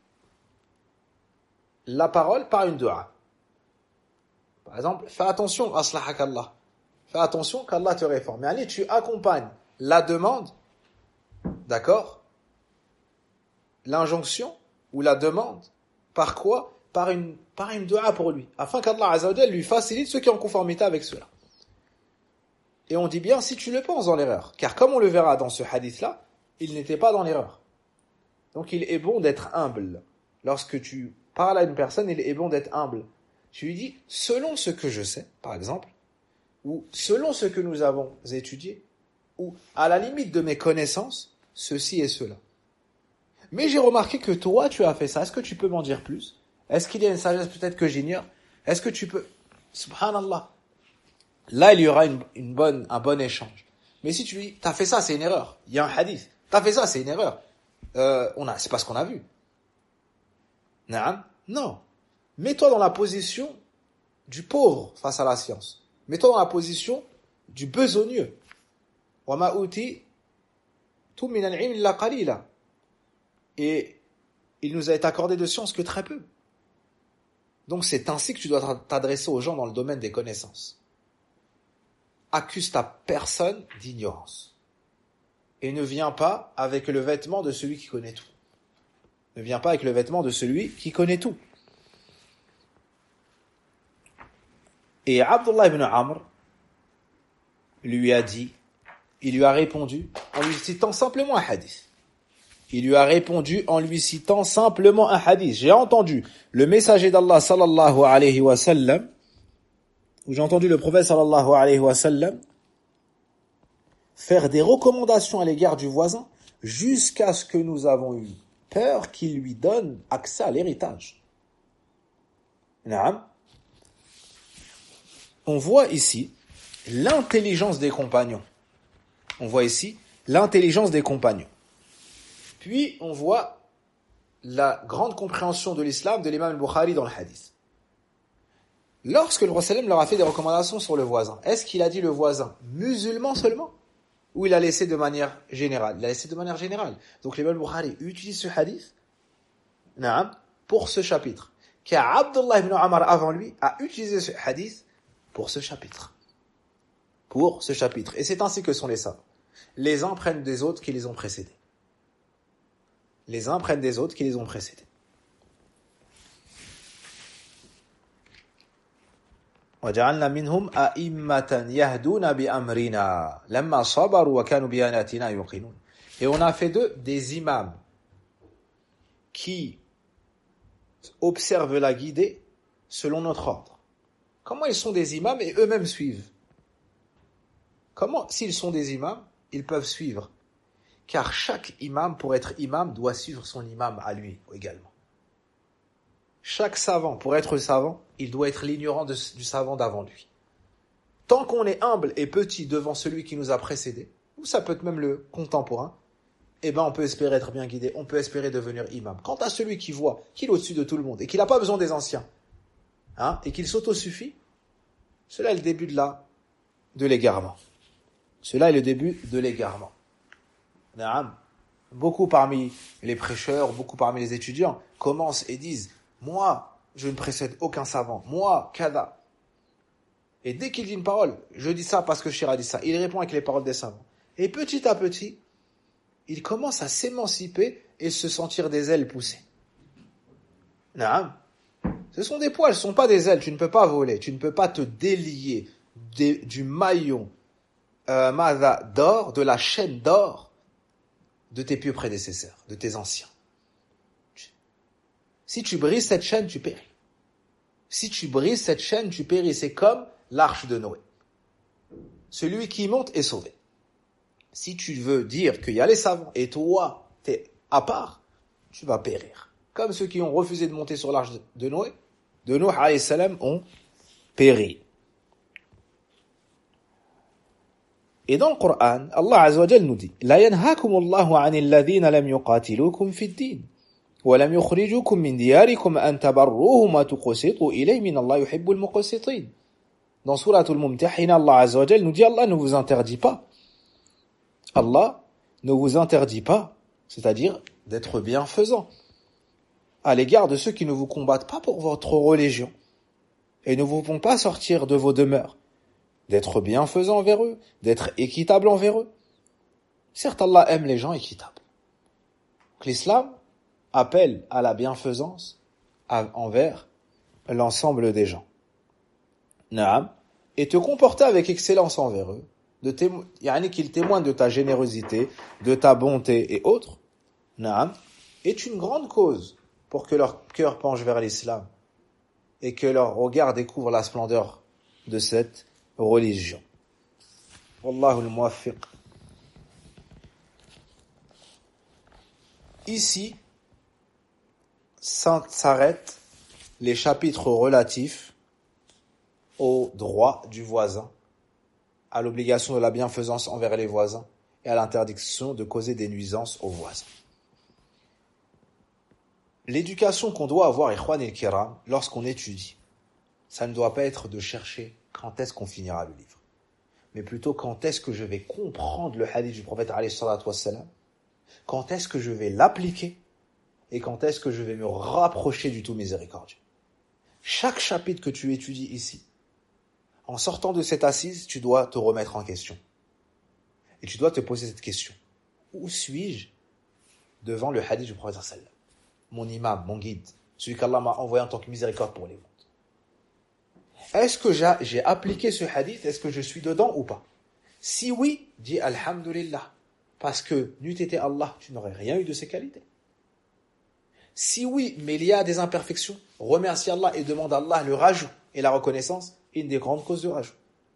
la parole par une dua. Par exemple, fais attention, aslahakallah. Fais attention qu'Allah te réforme. Mais allez, tu accompagnes la demande, d'accord? L'injonction ou la demande, par quoi? Par une dua pour lui, afin qu'Allah Azza wa Jalla lui facilite ce qui est en conformité avec cela. Et on dit bien si tu le penses dans l'erreur, car comme on le verra dans ce hadith-là, il n'était pas dans l'erreur. Donc il est bon d'être humble. Lorsque tu parles à une personne, il est bon d'être humble. Tu lui dis, selon ce que je sais, par exemple, ou selon ce que nous avons étudié, ou à la limite de mes connaissances, ceci et cela. Mais j'ai remarqué que toi, tu as fait ça. Est-ce que tu peux m'en dire plus? Est-ce qu'il y a une sagesse peut-être que j'ignore? Est-ce que tu peux... Subhanallah. Là, il y aura un bon échange. Mais si tu lui dis, t'as fait ça, c'est une erreur. Il y a un hadith. T'as fait ça, c'est une erreur. C'est pas ce qu'on a vu. Non. Mets-toi dans la position du pauvre face à la science. Mets-toi dans la position du besogneux. Wa ma utitum min al-ilm illa qalila. Et il nous a été accordé de science que très peu. Donc c'est ainsi que tu dois t'adresser aux gens dans le domaine des connaissances. Accuse ta personne d'ignorance. Et ne viens pas avec le vêtement de celui qui connaît tout. Ne viens pas avec le vêtement de celui qui connaît tout. Et Abdullah ibn Amr lui a dit, il lui a répondu en lui citant simplement un hadith. Il lui a répondu en lui citant simplement un hadith. J'ai entendu le messager d'Allah sallallahu alayhi wa sallam, ou j'ai entendu le prophète sallallahu alayhi wa sallam faire des recommandations à l'égard du voisin jusqu'à ce que nous avons eu peur qu'il lui donne accès à l'héritage. Naam. On voit ici l'intelligence des compagnons. Puis, on voit la grande compréhension de l'islam de l'imam al-Bukhari dans le hadith. Lorsque le Prophète leur a fait des recommandations sur le voisin, est-ce qu'il a dit le voisin musulman seulement? Ou il a laissé de manière générale? Il a laissé de manière générale. Donc l'imam al-Bukhari utilise ce hadith pour ce chapitre. Car Abdullah ibn Amr avant lui a utilisé ce hadith pour ce chapitre. Et c'est ainsi que sont les savants. Les uns prennent des autres qui les ont précédés. وَجَعَلْنَا مِنْهُمْ أَئِمَّةً يَهْدُونَ بِأَمْرِنَا لَمَّا صَبَرُوا وَكَانُوا بِآيَاتِنَا يُوقِنُونَ. Et on a fait d'eux des imams qui observent la guidée selon notre ordre. Comment ils sont des imams et eux-mêmes suivent? Comment, s'ils sont des imams, ils peuvent suivre? Car chaque imam, pour être imam, doit suivre son imam à lui également. Chaque savant, pour être savant, il doit être l'ignorant du savant d'avant lui. Tant qu'on est humble et petit devant celui qui nous a précédés, ou ça peut être même le contemporain, eh ben on peut espérer être bien guidé, on peut espérer devenir imam. Quant à celui qui voit qu'il est au-dessus de tout le monde et qu'il n'a pas besoin des anciens, et qu'il s'autosuffit, cela est le début de l'égarement. Cela est le début de l'égarement. Naam. Beaucoup parmi les prêcheurs, beaucoup parmi les étudiants commencent et disent « Moi, je ne précède aucun savant. Moi, kada. » Et dès qu'il dit une parole, je dis ça parce que Shir a dit ça. Il répond avec les paroles des savants. Et petit à petit, il commence à s'émanciper et se sentir des ailes poussées. Naam. Ce sont des poils, ce ne sont pas des ailes. Tu ne peux pas voler, tu ne peux pas te délier du maillon d'or, de la chaîne d'or de tes pieux prédécesseurs, de tes anciens. Si tu brises cette chaîne, tu péris. Si tu brises cette chaîne, tu péris. C'est comme l'arche de Noé. Celui qui monte est sauvé. Si tu veux dire qu'il y a les savants et toi, t'es à part, tu vas périr. Comme ceux qui ont refusé de monter sur l'arche de Noé, de Nuh alayhi salam, ont péri. Et dans le Coran, Allah Azza wa Jal nous dit La yanhakumullahu 'anil ladhina lam yuqatilukum fid din wa lam yukhrijukum min diyarikum an tabarruhum wa tuqsitu ilayhim innallaha yuhibbul muqsitin. Dans sourate Al-Mumtahina, Allah Azza wa Jal nous dit Allah ne vous interdit pas. Allah ne vous interdit pas, c'est-à-dire d'être bienfaisant à l'égard de ceux qui ne vous combattent pas pour votre religion et ne vous font pas sortir de vos demeures. D'être bienfaisant envers eux, d'être équitable envers eux. Certes, Allah aime les gens équitables. Donc, l'islam appelle à la bienfaisance envers l'ensemble des gens. Naam. Et te comporter avec excellence envers eux, qu'ils témoignent de ta générosité, de ta bonté et autres, Naam, est une grande cause pour que leur cœur penche vers l'islam et que leur regard découvre la splendeur de cette religion. Wallahu al-muwaffiq. Ici s'arrêtent les chapitres relatifs aux droits du voisin, à l'obligation de la bienfaisance envers les voisins et à l'interdiction de causer des nuisances aux voisins. L'éducation qu'on doit avoir, ikhwan el-kiram, lorsqu'on étudie, ça ne doit pas être de chercher quand est-ce qu'on finira le livre, mais plutôt quand est-ce que je vais comprendre le hadith du prophète alayhi salatu wassalam, quand est-ce que je vais l'appliquer et quand est-ce que je vais me rapprocher du tout miséricordieux. Chaque chapitre que tu étudies ici, en sortant de cette assise, tu dois te remettre en question. Et tu dois te poser cette question. Où suis-je devant le hadith du prophète sallallahu alayhi wa sallam? Mon imam, mon guide, celui qu'Allah m'a envoyé en tant que miséricorde pour les mondes. Est-ce que j'ai appliqué ce hadith? Est-ce que je suis dedans ou pas? Si oui, dis Alhamdulillah. Parce que, n'eût été Allah, tu n'aurais rien eu de ces qualités. Si oui, mais il y a des imperfections, remercie Allah et demande à Allah le rajout et la reconnaissance, une des grandes causes de rajout.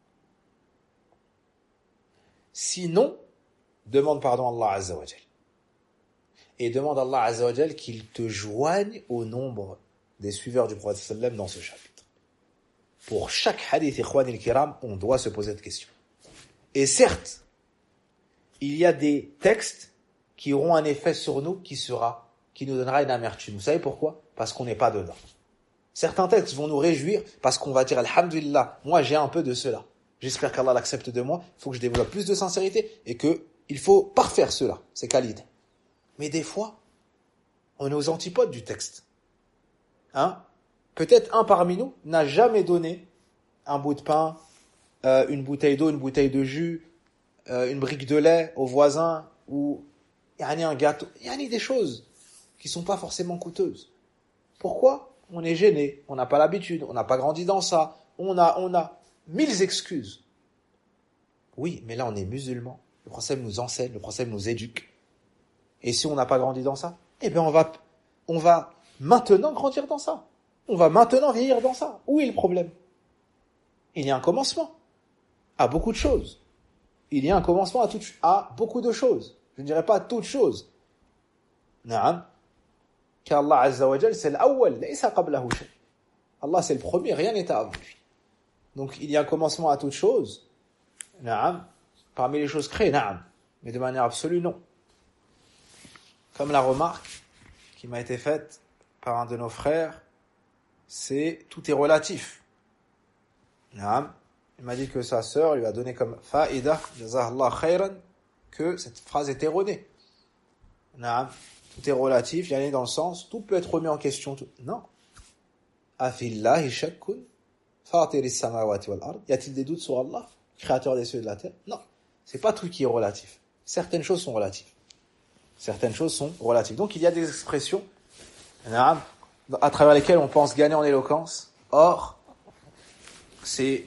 Sinon, demande pardon à Allah Azza wa Jal. Et demande à Allah Azza wa Jal qu'il te joigne au nombre des suiveurs du prophète sallam dans ce chapitre. Pour chaque hadith, ikhwan il-kiram, on doit se poser cette question. Et certes, il y a des textes qui auront un effet sur nous qui nous donnera une amertume. Vous savez pourquoi? Parce qu'on n'est pas dedans. Certains textes vont nous réjouir parce qu'on va dire Alhamdulillah, moi j'ai un peu de cela. J'espère qu'Allah l'accepte de moi. Il faut que je développe plus de sincérité et qu'il faut parfaire cela, ces qualités. Mais des fois, on est aux antipodes du texte. Peut-être un parmi nous n'a jamais donné un bout de pain, une bouteille d'eau, une bouteille de jus, une brique de lait au voisin ou un gâteau. Il y a des choses qui sont pas forcément coûteuses. Pourquoi? On est gêné, on n'a pas l'habitude, on n'a pas grandi dans ça, on a 1000 excuses. Oui, mais là on est musulmans. Le prophète nous enseigne, le prophète nous éduque. Et si on n'a pas grandi dans ça, eh bien on va maintenant grandir dans ça. On va maintenant vieillir dans ça. Où est le problème? Il y a un commencement à beaucoup de choses. Il y a un commencement à beaucoup de choses. Je ne dirais pas à toutes choses. Naam. Car Allah Azza wa Jal, c'est l'awwal, laysa qablahu shay. Allah, c'est le premier, rien n'est avant lui. Donc il y a un commencement à toute chose. Na'am. Parmi les choses créées, na'am. Mais de manière absolue, non. Comme la remarque qui m'a été faite par un de nos frères, c'est tout est relatif. Na'am. Il m'a dit que sa sœur lui a donné comme faïda, jazakallah khayran, que cette phrase est erronée. Na'am. Tout est relatif, il y en a dans le sens, tout peut être remis en question. Non. Afillahi shakkun, fatiris samawati wal ard. Y a-t-il des doutes sur Allah, créateur des cieux et de la terre? Non. C'est pas tout qui est relatif. Certaines choses sont relatives. Certaines choses sont relatives. Donc il y a des expressions, na'am, à travers lesquelles on pense gagner en éloquence. Or, c'est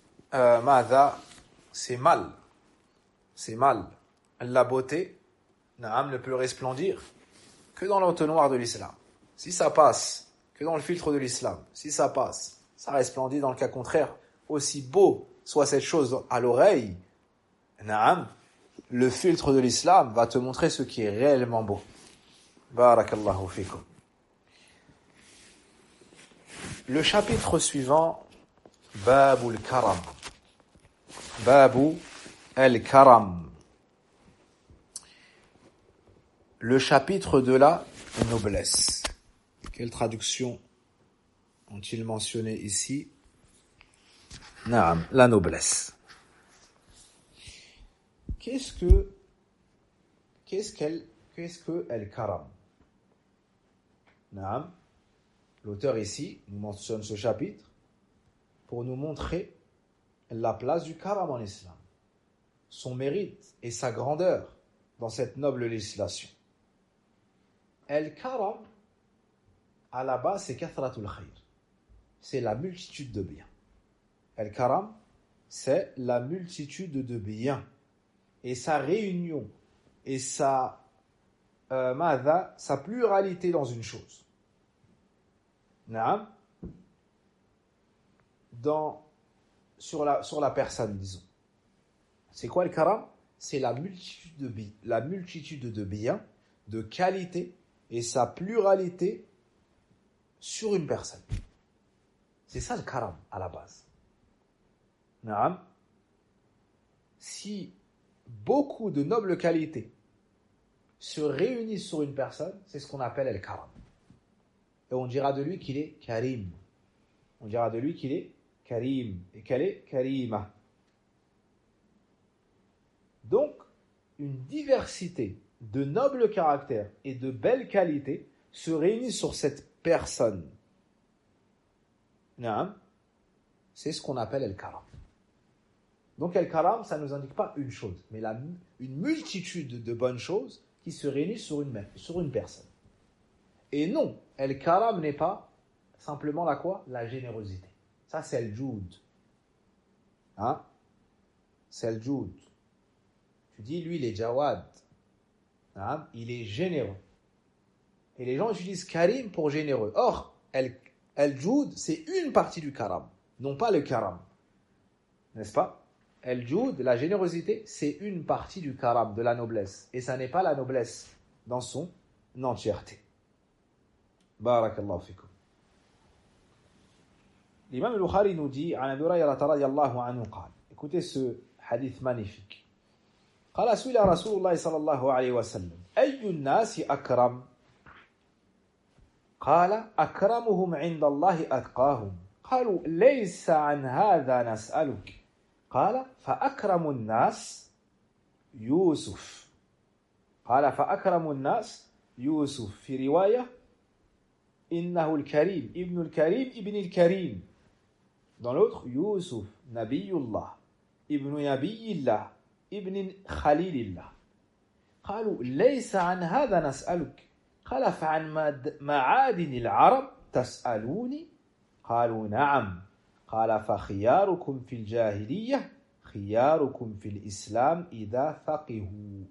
c'est mal. C'est mal. La beauté, na'am, ne peut resplendir que dans l'entonnoir de l'islam. Si ça passe, que dans le filtre de l'islam. Si ça passe, ça resplendit. Dans le cas contraire, aussi beau soit cette chose à l'oreille, na'am, le filtre de l'islam va te montrer ce qui est réellement beau. Barakallahu fikum. Le chapitre suivant, Babul Karam. Babu el-Karam. Le chapitre de la noblesse. Quelle traduction ont-ils mentionné ici? Naam, la noblesse. Qu'est-ce que el-Karam? Naam. L'auteur ici nous mentionne ce chapitre pour nous montrer la place du karam en islam, son mérite et sa grandeur dans cette noble législation. El-Karam, à la base, c'est kathratul khayr. C'est la multitude de biens. El-Karam, c'est la multitude de biens. Et sa réunion et sa pluralité dans une chose. Naam. Sur la personne, disons. C'est quoi le karam? C'est la multitude de biens, de qualité et sa pluralité sur une personne. C'est ça le karam à la base. Naam. Si beaucoup de nobles qualités se réunissent sur une personne, c'est ce qu'on appelle el karam. Et on dira de lui qu'il est karim. On dira de lui qu'il est karim. Et qu'elle est karima. Donc, une diversité de nobles caractères et de belles qualités se réunissent sur cette personne. Naam. C'est ce qu'on appelle el karam. Donc el karam, ça ne nous indique pas une chose, mais une multitude de bonnes choses qui se réunissent sur une personne. Et non, el karam n'est pas simplement la quoi? La générosité. Ça, c'est el joud. Hein? C'est el joud. Tu dis, lui, il est jawad. Hein? Il est généreux. Et les gens utilisent karim pour généreux. Or, el joud, c'est une partie du karam, non pas le karam. N'est-ce pas? El joud, la générosité, c'est une partie du karam, de la noblesse. Et ça n'est pas la noblesse dans son entièreté. Barakallahu fikum. L'imam al-Bukhari nous dit, عن أبي هريرة رضي الله عنه قال, écoutez ce hadith magnifique. قال سئل رسول الله صلى الله عليه وسلم أي الناس أكرم؟ قال أكرمهم عند الله أتقاهم. قالوا ليس عن هذا نسألك. قال فأكرم الناس يوسف. قال فأكرم الناس يوسف. في رواية إنه الكريم ابن الكريم ابن الكريم. Dans l'autre, Yusuf, Nabiyullah, Ibn Nabiyillah, Ibn Khalilillah. قالوا ليس عن هذا نسألك. قال فعن معادن العرب تسألوني. قالوا نعم. قال فخياركم في الجاهلية خياركم في الإسلام إذا فقهوا.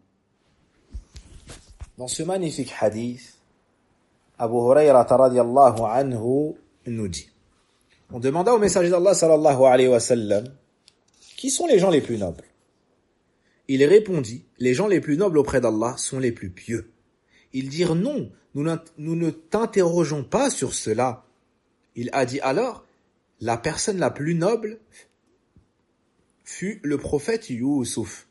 Dans ce magnifique hadith, Abu Hurayrata radiyallahu anhu nous dit, on demanda au messager d'Allah sallallahu alayhi wa sallam, qui sont les gens les plus nobles? Il répondit, les gens les plus nobles auprès d'Allah sont les plus pieux. Ils dirent non, nous ne t'interrogeons pas sur cela. Il a dit alors, La personne la plus noble fut le prophète Youssouf.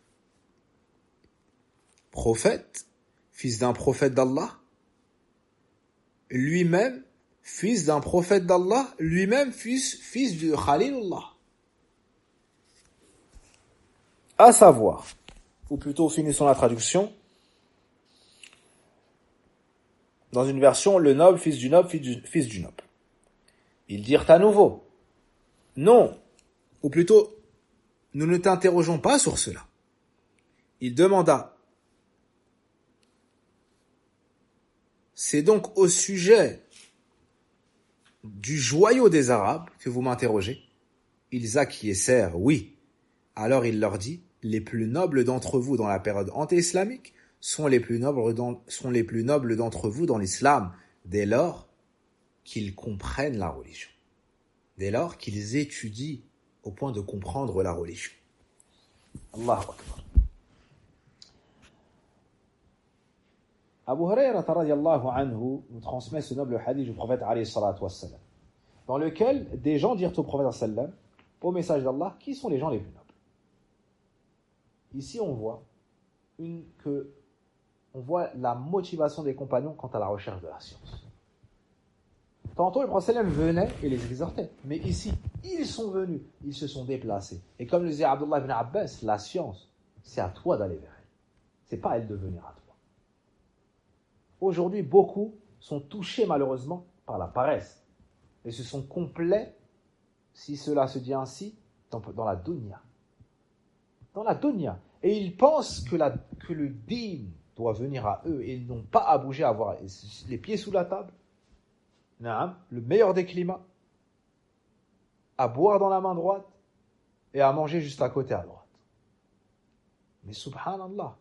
Prophète, fils d'un prophète d'Allah, lui-même, fils d'un prophète d'Allah, lui-même, fils de Khalilullah. À savoir, ou plutôt finissons la traduction, dans une version, le noble, fils du noble, fils du noble. Ils dirent à nouveau, non, ou plutôt, nous ne t'interrogeons pas sur cela. Il demanda, c'est donc au sujet du joyau des Arabes que vous m'interrogez? Ils acquiescèrent, oui. Alors il leur dit, les plus nobles d'entre vous dans la période anté-islamique sont les plus nobles d'entre vous dans l'islam, dès lors qu'ils comprennent la religion. Dès lors qu'ils étudient au point de comprendre la religion. Allahu Akbar. Abu Hurayrata radiyallahu anhu nous transmet ce noble hadith du prophète alayhi salatu wassalam, dans lequel des gens dirent au prophète sallam, au message d'Allah, qui sont les gens les plus nobles? Ici on voit la motivation des compagnons quant à la recherche de la science. Tantôt le prophète sallam venait et les exhortait, mais ici ils sont venus, ils se sont déplacés. Et comme le disait Abdullah ibn Abbas, la science, c'est à toi d'aller vers elle. C'est pas à elle de venir à toi. Aujourd'hui, beaucoup sont touchés malheureusement par la paresse et se sont complets, si cela se dit ainsi, dans la dunya. Dans la dunya. Et ils pensent que le din doit venir à eux et ils n'ont pas à bouger, à avoir les pieds sous la table, le meilleur des climats, à boire dans la main droite et à manger juste à côté à droite. Mais subhanallah,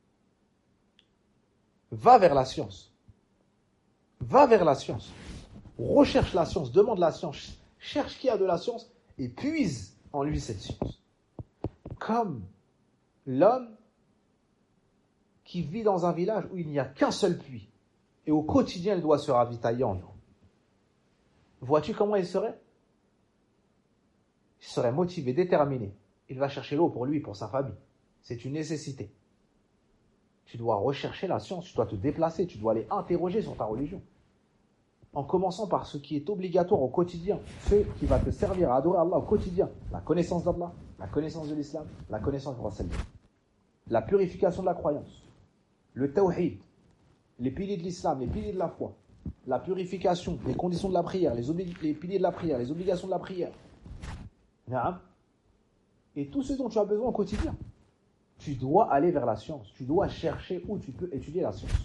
va vers la science. Va vers la science. Recherche la science, demande la science, cherche qui a de la science et puise en lui cette science. Comme l'homme qui vit dans un village où il n'y a qu'un seul puits et au quotidien il doit se ravitailler en eau. Vois-tu comment il serait? Il serait motivé, déterminé. Il va chercher l'eau pour lui, pour sa famille. C'est une nécessité. Tu dois rechercher la science, tu dois te déplacer, tu dois aller interroger sur ta religion. En commençant par ce qui est obligatoire au quotidien, ce qui va te servir à adorer Allah au quotidien, la connaissance d'Allah, la connaissance de l'islam, la connaissance du Prophète, la purification de la croyance, le tawhid, les piliers de l'islam, les piliers de la foi, la purification, les conditions de la prière, les piliers de la prière, les obligations de la prière. Et tout ce dont tu as besoin au quotidien. Tu dois aller vers la science. Tu dois chercher où tu peux étudier la science.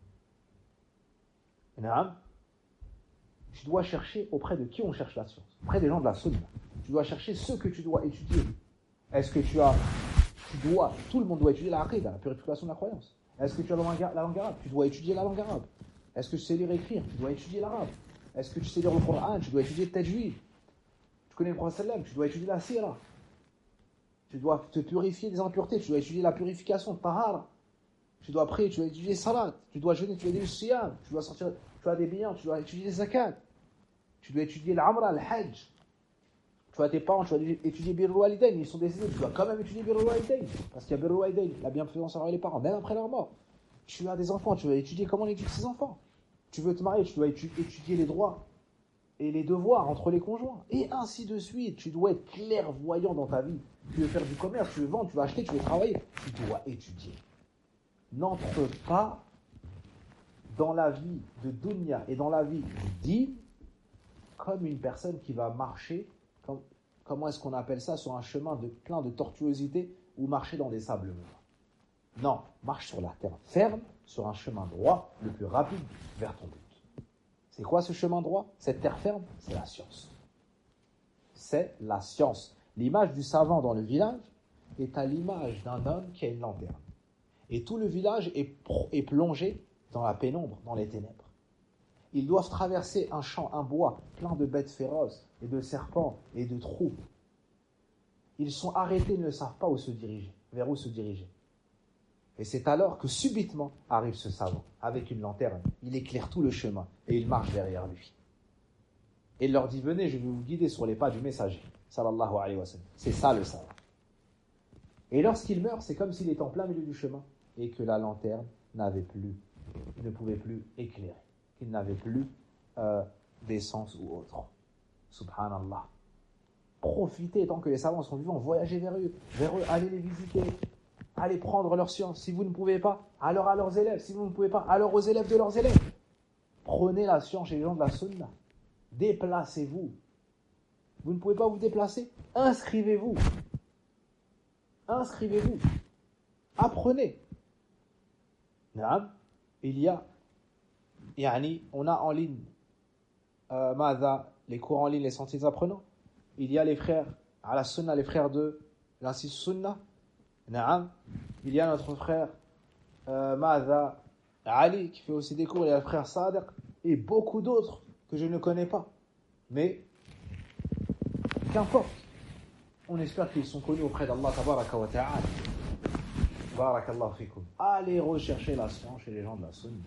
Tu dois chercher auprès de qui on cherche la science. Auprès des gens de la sunna. Tu dois chercher ce que tu dois étudier. Est-ce que tout le monde doit étudier la aqida, la purification de la croyance. Est-ce que tu as la langue arabe? Tu dois étudier la langue arabe. Est-ce que tu sais lire et écrire? Tu dois étudier l'arabe. Est-ce que tu sais lire le Coran? Tu dois étudier le tajwid. Tu connais le Prophète sallam, tu dois étudier la sira. Tu dois te purifier des impuretés, tu dois étudier la purification, tahara. Tu dois prier, tu dois étudier salat. Tu dois jeûner, tu dois étudier le siyam. Tu dois sortir, tu as des biens, tu dois étudier les zakat. Tu dois étudier l'amra, le hajj. Tu as tes parents, tu dois étudier birrul walidain, ils sont décédés, tu dois quand même étudier birrul walidain. Parce qu'il y a birrul walidain, la bienfaisance envers les parents, même après leur mort. Tu as des enfants, tu dois étudier comment on étudie ses enfants. Tu veux te marier, tu dois étudier les droits et les devoirs entre les conjoints. Et ainsi de suite. Tu dois être clairvoyant dans ta vie. Tu veux faire du commerce, tu veux vendre, tu veux acheter, tu veux travailler. Tu dois étudier. N'entre pas dans la vie de dunya et dans la vie du din comme une personne qui va marcher, comment est-ce qu'on appelle ça, sur un chemin plein de tortuosité ou marcher dans des sables mouvants. Non, marche sur la terre ferme, sur un chemin droit, le plus rapide vers ton but. C'est quoi ce chemin droit? Cette terre ferme, c'est la science. C'est la science. L'image du savant dans le village est à l'image d'un homme qui a une lanterne. Et tout le village est plongé dans la pénombre, dans les ténèbres. Ils doivent traverser un champ, un bois, plein de bêtes féroces, et de serpents, et de trous. Ils sont arrêtés, ils ne savent pas où se diriger, vers où se diriger. Et c'est alors que subitement arrive ce savant, avec une lanterne. Il éclaire tout le chemin, et il marche derrière lui. Et il leur dit, venez, je vais vous guider sur les pas du messager, sallallahu alayhi wa sallam. C'est ça le salat. Et lorsqu'il meurt, c'est comme s'il était en plein milieu du chemin et que la lanterne ne pouvait plus éclairer, qu'il n'avait plus d'essence ou autre. Subhanallah. Profitez tant que les savants sont vivants, voyagez vers eux, allez les visiter, allez prendre leur science. Si vous ne pouvez pas, alors à leurs élèves. Si vous ne pouvez pas, alors aux élèves de leurs élèves. Prenez la science chez les gens de la sunna. Déplacez-vous. Vous ne pouvez pas vous déplacer? Inscrivez-vous. Apprenez. On a en ligne les cours en ligne, les sentiers apprenants. Il y a les frères à la sunna, les frères de l'institut sunna. Il y a notre frère Ali qui fait aussi des cours. Il y a le frère Sadiq et beaucoup d'autres que je ne connais pas. Mais qu'importe. On espère qu'ils sont connus auprès d'Allah tabaraka wa ta'ala. Barakallahu fikum. Allez rechercher la science chez les gens de la sunna.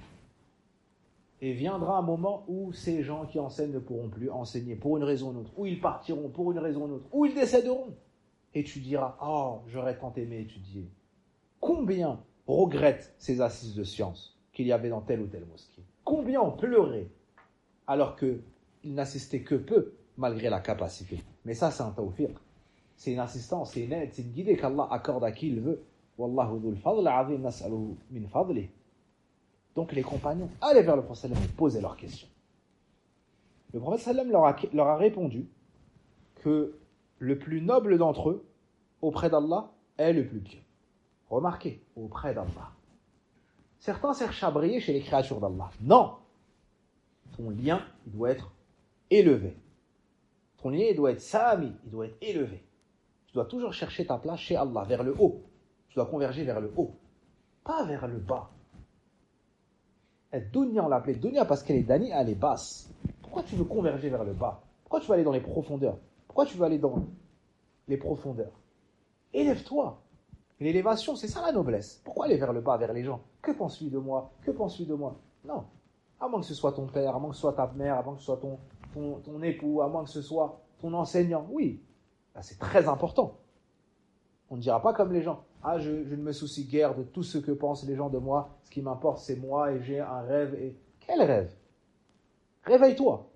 Et viendra un moment où ces gens qui enseignent ne pourront plus enseigner pour une raison ou une autre, ou ils partiront pour une raison ou une autre, ou ils décéderont. Et tu diras, oh, j'aurais tant aimé étudier. Combien regrettent ces assises de science qu'il y avait dans telle ou telle mosquée? Combien ont pleuré alors qu'ils n'assistaient que peu, malgré la capacité? Mais ça, c'est un tawfiq. C'est une assistance, c'est une aide, c'est une guidée qu'Allah accorde à qui il veut. Wallahu dhul fadl azim nas'aluhu min fadlih. Donc les compagnons allaient vers le prophète et posaient leurs questions. Le prophète leur a répondu que le plus noble d'entre eux, auprès d'Allah, est le plus pieux. Remarquez, auprès d'Allah. Certains cherchent à briller chez les créatures d'Allah. Non! Ton lien, il doit être élevé. Ton lien, il doit être sami, il doit être élevé. Tu dois toujours chercher ta place chez Allah, vers le haut. Tu dois converger vers le haut, pas vers le bas. Et dunya, on l'appelait dunya parce qu'elle est dani, elle est basse. Pourquoi tu veux converger vers le bas? Pourquoi tu veux aller dans les profondeurs? Pourquoi tu veux aller dans les profondeurs? Élève-toi. L'élévation, c'est ça la noblesse. Pourquoi aller vers le bas, vers les gens? Que pense-lui de moi? Que pense-lui de moi? Non. À moins que ce soit ton père, à moins que ce soit ta mère, à moins que ce soit ton époux, à moins que ce soit ton enseignant. Oui, là, c'est très important. On ne dira pas comme les gens. Ah, je ne me soucie guère de tout ce que pensent les gens de moi. Ce qui m'importe, c'est moi et j'ai un rêve. Et quel rêve? Réveille-toi.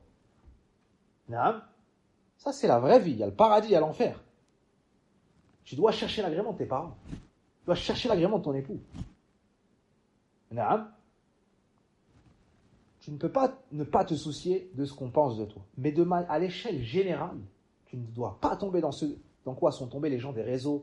Non. Ça, c'est la vraie vie. Il y a le paradis, il y a l'enfer. Tu dois chercher l'agrément de tes parents. Tu dois chercher l'agrément de ton époux. Non. Tu ne peux pas ne pas te soucier de ce qu'on pense de toi. Mais à l'échelle générale, tu ne dois pas tomber dans quoi sont tombés les gens des réseaux.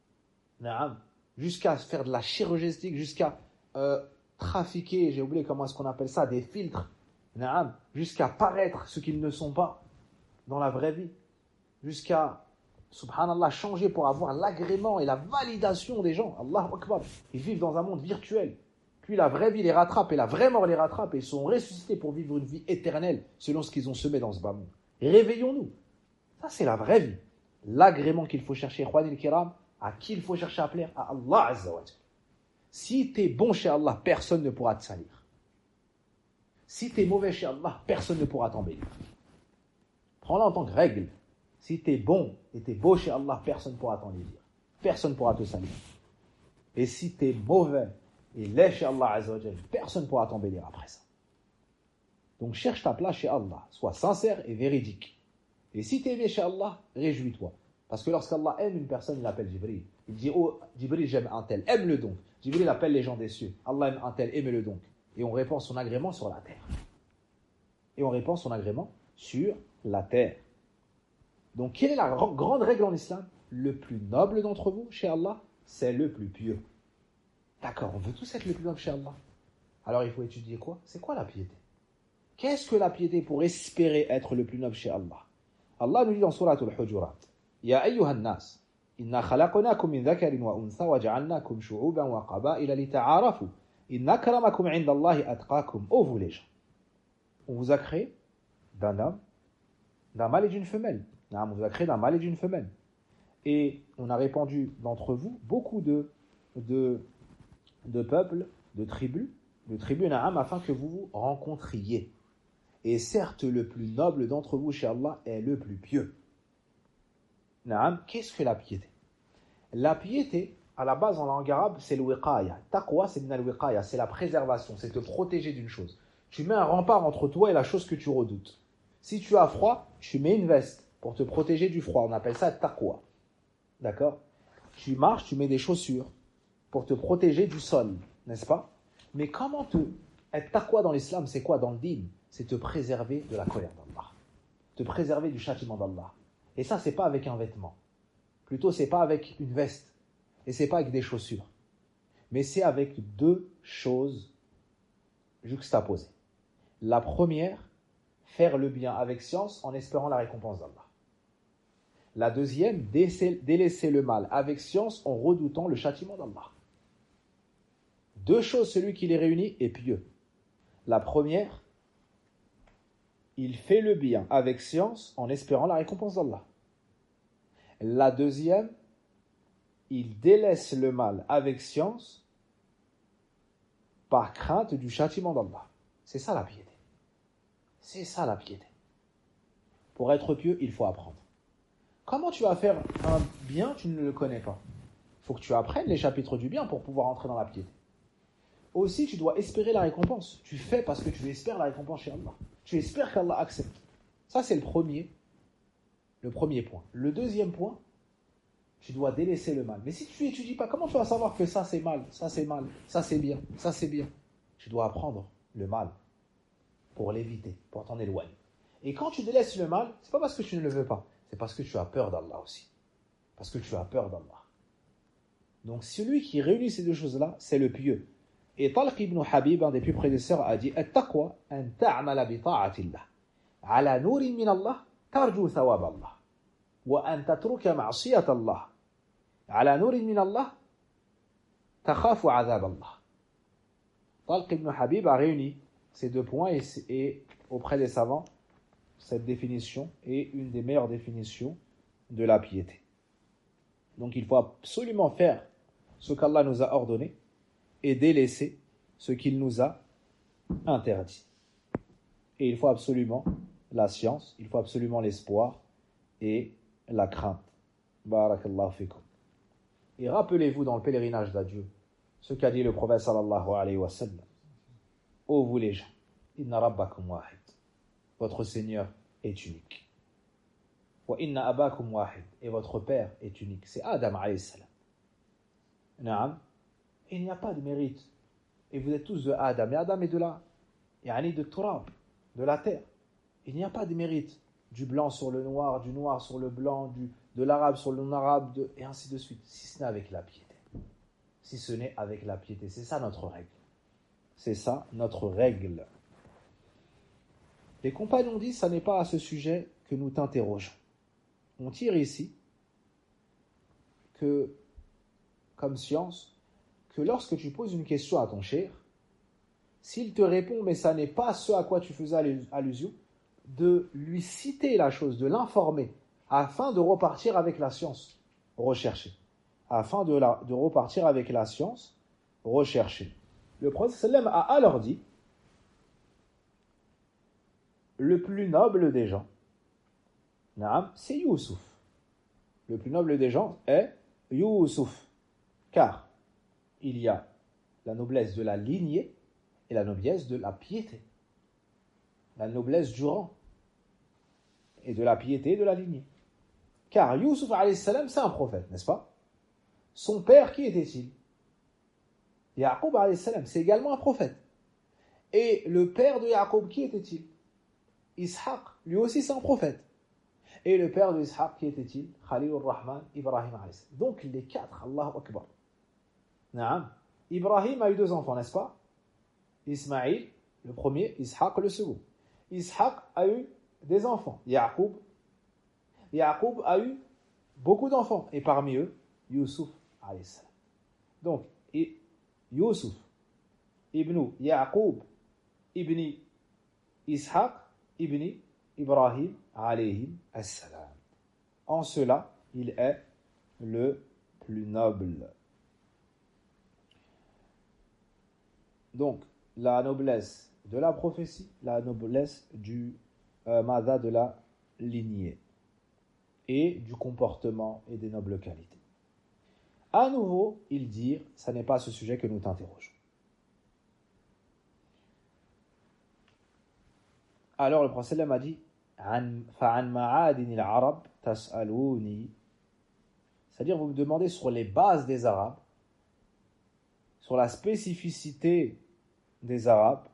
Jusqu'à faire de la chirurgie esthétique, jusqu'à trafiquer, j'ai oublié comment est-ce qu'on appelle ça, des filtres, jusqu'à paraître ce qu'ils ne sont pas dans la vraie vie, jusqu'à, subhanallah, changer pour avoir l'agrément et la validation des gens. Allahu Akbar. Ils vivent dans un monde virtuel, puis la vraie vie les rattrape et la vraie mort les rattrape et ils sont ressuscités pour vivre une vie éternelle selon ce qu'ils ont semé dans ce bas monde. Réveillons-nous. Ça, c'est la vraie vie. L'agrément qu'il faut chercher, Khwanil Kiram, à qui il faut chercher à plaire? À Allah Azza wa Jalla. Si tu es bon chez Allah, personne ne pourra te salir. Si tu es mauvais chez Allah, personne ne pourra t'embellir. Prends-la en tant que règle. Si tu es bon et tu es beau chez Allah, personne ne pourra t'enlévir. Personne ne pourra te salir. Et si tu es mauvais et laid chez Allah Azza wa Jalla, personne ne pourra t'embellir après ça. Donc cherche ta place chez Allah. Sois sincère et véridique. Et si tu es aimé chez Allah, réjouis-toi. Parce que lorsqu'Allah aime une personne, il appelle Jibril. Il dit, oh Jibril, j'aime un tel, aime-le donc. Jibril appelle les gens des cieux. Allah aime un tel, aime-le donc. Et on répand son agrément sur la terre. Donc, quelle est la grande règle en islam? Le plus noble d'entre vous, chez Allah, c'est le plus pieux. D'accord, on veut tous être le plus noble chez Allah. Alors, il faut étudier quoi? C'est quoi la piété? Qu'est-ce que la piété pour espérer être le plus noble chez Allah? Allah nous dit dans Surat al-Hujurat, Ya ayyuhan nas, inna khalaqnakum min dhakarin wa untha wa ja'alnakum shu'uban wa qaba'ila lita'arafu. Inna akramakum 'inda Allahi atqakum. Oh vous les gens, on vous a créé d'un homme, d'un mâle et d'une femelle. On vous a créé d'un mâle et d'une femelle. Et on a répandu d'entre vous beaucoup de peuples, de tribus, afin que vous vous rencontriez. Et certes, le plus noble d'entre vous chez Allah est le plus pieux. Naam, qu'est-ce que la piété? La piété, à la base en langue arabe, c'est le wiqaya. Taqwa, c'est min al-wiqaya, c'est la préservation, c'est te protéger d'une chose. Tu mets un rempart entre toi et la chose que tu redoutes. Si tu as froid, tu mets une veste pour te protéger du froid. On appelle ça taqwa. D'accord? Tu marches, tu mets des chaussures pour te protéger du sol, n'est-ce pas? Mais comment être taqwa dans l'islam, c'est quoi dans le dîn? C'est te préserver de la colère d'Allah. Te préserver du châtiment d'Allah. Et ça, c'est pas avec un vêtement. Plutôt, c'est pas avec une veste. Et c'est pas avec des chaussures. Mais c'est avec deux choses juxtaposées. La première, faire le bien avec science en espérant la récompense d'Allah. La deuxième, délaisser le mal avec science en redoutant le châtiment d'Allah. Deux choses, celui qui les réunit est pieux. La première, il fait le bien avec science en espérant la récompense d'Allah. La deuxième, il délaisse le mal avec science par crainte du châtiment d'Allah. C'est ça la piété. C'est ça la piété. Pour être pieux, il faut apprendre. Comment tu vas faire un bien, tu ne le connais pas? Il faut que tu apprennes les chapitres du bien pour pouvoir entrer dans la piété. Aussi, tu dois espérer la récompense. Tu fais parce que tu espères la récompense chez Allah. Tu espères qu'Allah accepte. Ça, c'est le premier point. Le deuxième point, tu dois délaisser le mal. Mais si tu n'étudies pas, comment tu vas savoir que ça c'est mal, ça c'est mal, ça c'est bien, ça c'est bien? Tu dois apprendre le mal pour l'éviter, pour t'en éloigner. Et quand tu délaisses le mal, c'est pas parce que tu ne le veux pas, c'est parce que tu as peur d'Allah aussi. Parce que tu as peur d'Allah. Donc celui qui réunit ces deux choses-là, c'est le pieux. Et Talq ibn Habib, un des plus prédécesseurs, a dit At-taqwa an ta'mala bi ta'atillah ala nurin min Allah tarju thawab Allah wa an tatruka ma'siyat Allah ala nurin min Allah takhafu adhab Allah. Talq ibn Habib a réuni ces deux points et auprès des savants, cette définition est une des meilleures définitions de la piété. Donc il faut absolument faire ce qu'Allah nous a ordonné et délaisser ce qu'il nous a interdit. Et il faut absolument la science, il faut absolument l'espoir et la crainte. Barakallahu fikum. Et rappelez-vous dans le pèlerinage d'adieu ce qu'a dit le prophète sallallahu alayhi wa sallam. Ô vous les gens, inna rabbakum wahid. Votre Seigneur est unique. Wa inna abakum wahid. Et votre père est unique. C'est Adam alayhi salam. Naam. Il n'y a pas de mérite. Et vous êtes tous de Adam. Et Adam est de là. Yani de Turab, de la terre. Il n'y a pas de mérite. Du blanc sur le noir, du noir sur le blanc, de l'arabe sur le non-arabe, et ainsi de suite. Si ce n'est avec la piété. Si ce n'est avec la piété. C'est ça notre règle. C'est ça notre règle. Les compagnons disent, ça n'est pas à ce sujet que nous t'interrogeons. On tire ici que, comme science, que lorsque tu poses une question à ton cheikh, s'il te répond, mais ça n'est pas ce à quoi tu faisais allusion, de lui citer la chose, de l'informer, afin de repartir avec la science recherchée. Afin de repartir avec la science recherchée. Le prophète sallam a alors dit, le plus noble des gens, c'est Youssouf. Le plus noble des gens est Youssouf. Car il y a la noblesse de la lignée et la noblesse de la piété. La noblesse du rang et de la piété de la lignée. Car Youssouf alayhi salam, c'est un prophète, n'est-ce pas? Son père, qui était-il? Yaqub alayhi salam, c'est également un prophète. Et le père de Yaqub, qui était-il? Ishaq, lui aussi c'est un prophète. Et le père de Ishaq, qui était-il? Khalilur Rahman, Ibrahim alayhi salam. Donc les quatre, Allahu Akbar. Naam. Ibrahim a eu deux enfants, n'est-ce pas? Ismaïl, le premier, Ishaq, le second. Ishaq a eu des enfants. Yaqub a eu beaucoup d'enfants. Et parmi eux, Youssouf alayhi salam. Donc, Youssouf, ibn Yaqub, ibn Ishaq, ibn Ibrahim alayhi salam. En cela, il est le plus noble. Donc, la noblesse de la prophétie, la noblesse du mada de la lignée et du comportement et des nobles qualités. À nouveau, ils dirent, ça n'est pas ce sujet que nous t'interrogeons. Alors le prophète a dit, فَعَنْ مَعَادِنِ الْعَرَبِ تَسْأَلُونِي, c'est-à-dire vous me demandez sur les bases des Arabes, sur la spécificité des Arabes,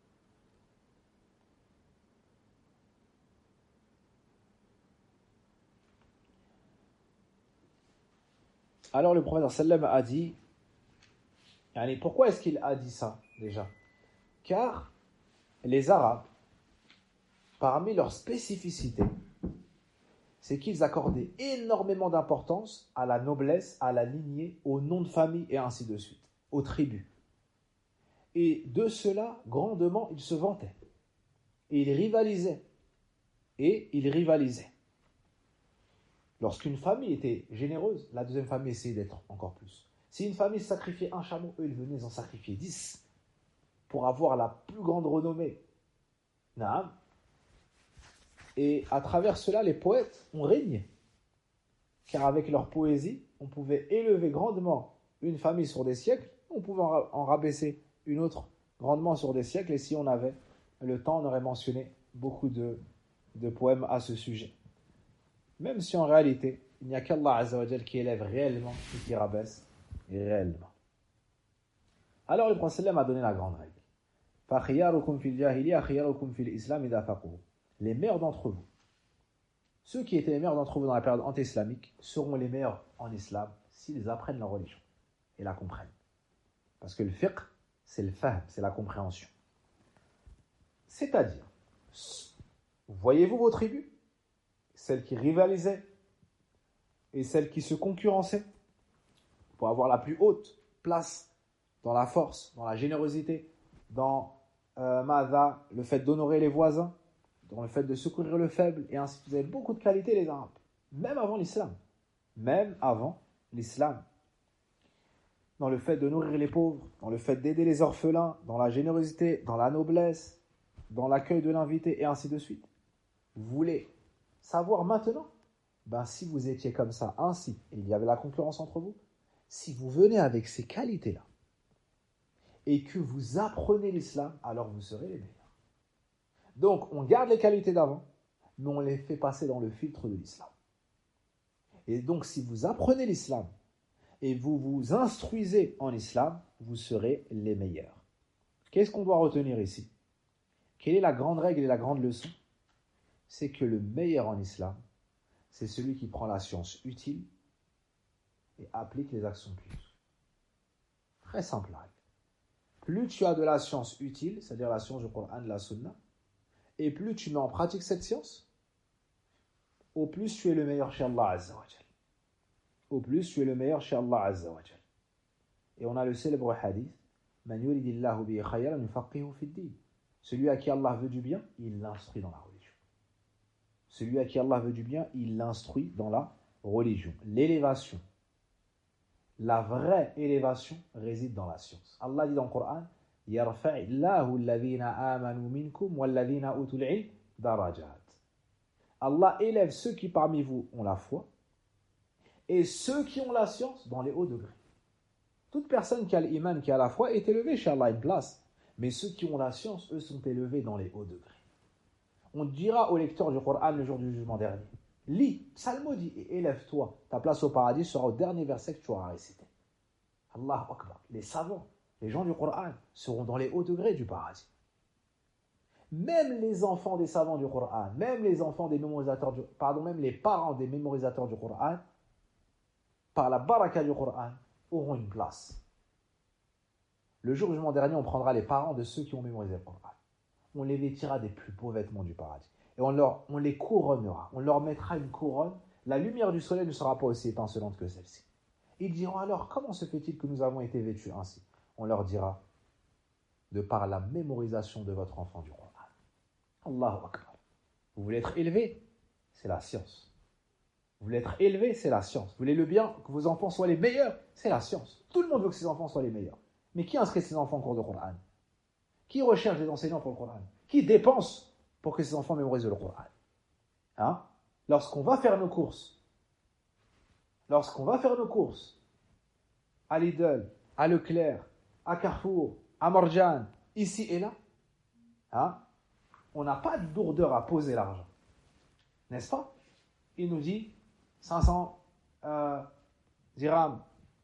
alors le prophète sallam a dit, pourquoi est-ce qu'il a dit ça déjà? Car les Arabes, parmi leurs spécificités, c'est qu'ils accordaient énormément d'importance à la noblesse, à la lignée, au nom de famille et ainsi de suite, aux tribus. Et de cela, grandement, ils se vantaient. Et ils rivalisaient. Lorsqu'une famille était généreuse, la deuxième famille essayait d'être encore plus. Si une famille sacrifiait un chameau, eux, ils venaient en sacrifier 10 pour avoir la plus grande renommée. Naam. Et à travers cela, les poètes ont régné. Car avec leur poésie, on pouvait élever grandement une famille sur des siècles, on pouvait en rabaisser une autre grandement sur des siècles, et si on avait le temps, on aurait mentionné beaucoup de poèmes à ce sujet. Même si en réalité, il n'y a qu'Allah Azza wa Jal qui élève réellement et qui rabaisse réellement. Alors le prophète a donné la grande règle. فَخِيَارُكُمْ فِي الْجَاهِلِيَّةِ خِيَارُكُمْ فِي الْإِسْلَامِ إِذَا فَقُهُوا. Les meilleurs d'entre vous, ceux qui étaient les meilleurs d'entre vous dans la période anti-islamique, seront les meilleurs en islam s'ils apprennent la religion et la comprennent. Parce que le fiqh, c'est le fahm, c'est la compréhension. C'est-à-dire, voyez-vous vos tribus, celles qui rivalisaient et celles qui se concurrençaient pour avoir la plus haute place dans la force, dans la générosité, dans le fait d'honorer les voisins, dans le fait de secourir le faible, et ainsi de suite. Vous avez beaucoup de qualités, les Arabes, même avant l'islam. Même avant l'islam. Dans le fait de nourrir les pauvres, dans le fait d'aider les orphelins, dans la générosité, dans la noblesse, dans l'accueil de l'invité, et ainsi de suite. Vous voulez savoir maintenant, si vous étiez comme ça, ainsi, et il y avait la concurrence entre vous, si vous venez avec ces qualités-là, et que vous apprenez l'islam, alors vous serez les meilleurs. Donc, on garde les qualités d'avant, mais on les fait passer dans le filtre de l'islam. Et donc, si vous apprenez l'islam, et vous vous instruisez en islam, vous serez les meilleurs. Qu'est-ce qu'on doit retenir ici? Quelle est la grande règle et la grande leçon? C'est que le meilleur en islam, c'est celui qui prend la science utile et applique les actions pieuses. Très simple règle. Plus tu as de la science utile, c'est-à-dire la science du Coran, de la Sunna, et plus tu mets en pratique cette science, au plus tu es le meilleur chez Allah Azza wa Jal. Au plus tu es le meilleur chez Allah Azza wa Jal. Et on a le célèbre hadith, Man yuridillahu bihi khayran yufaqihu fid-din. Celui à qui Allah veut du bien, il l'instruit dans la religion. Celui à qui Allah veut du bien, il l'instruit dans la religion. L'élévation, la vraie élévation réside dans la science. Allah dit dans le Coran, يَرْفَعِ اللَّهُ الَّذِينَ آمَنُوا مِنْكُمْ وَالَّذِينَ أُوتُوا الْعِلْمَ دَرَجَاتٍ. Allah élève ceux qui parmi vous ont la foi et ceux qui ont la science dans les hauts degrés. Toute personne qui a l'iman, qui a la foi, est élevée chez Allah une place. Mais ceux qui ont la science, eux, sont élevés dans les hauts degrés. On dira au lecteur du Coran le jour du jugement dernier, lis, psalmodie et élève-toi. Ta place au paradis sera au dernier verset que tu auras récité. Allahu Akbar. Les savants, les gens du Coran seront dans les hauts degrés du paradis. Même les enfants des savants du Coran, même les enfants des mémorisateurs même les parents des mémorisateurs du Coran, par la baraka du Coran, auront une place. Le jour du jugement dernier, on prendra les parents de ceux qui ont mémorisé le Coran. On les vêtira des plus beaux vêtements du paradis. Et on les couronnera. On leur mettra une couronne. La lumière du soleil ne sera pas aussi étincelante que celle-ci. Ils diront alors, comment se fait-il que nous avons été vêtus ainsi? On leur dira, de par la mémorisation de votre enfant du Coran. Allahu Akbar. Vous voulez être élevé? C'est la science. Vous voulez être élevé? C'est la science. Vous voulez le bien, que vos enfants soient les meilleurs? C'est la science. Tout le monde veut que ses enfants soient les meilleurs. Mais qui inscrit ses enfants en cours de Coran? Qui recherche des enseignants pour le Coran? Qui dépense pour que ses enfants mémorisent le Coran? Hein? Lorsqu'on va faire nos courses à Lidl, à Leclerc, à Carrefour, à Morjan, ici et là, hein, on n'a pas de lourdeur à poser l'argent. N'est-ce pas? Il nous dit 500 dirhams,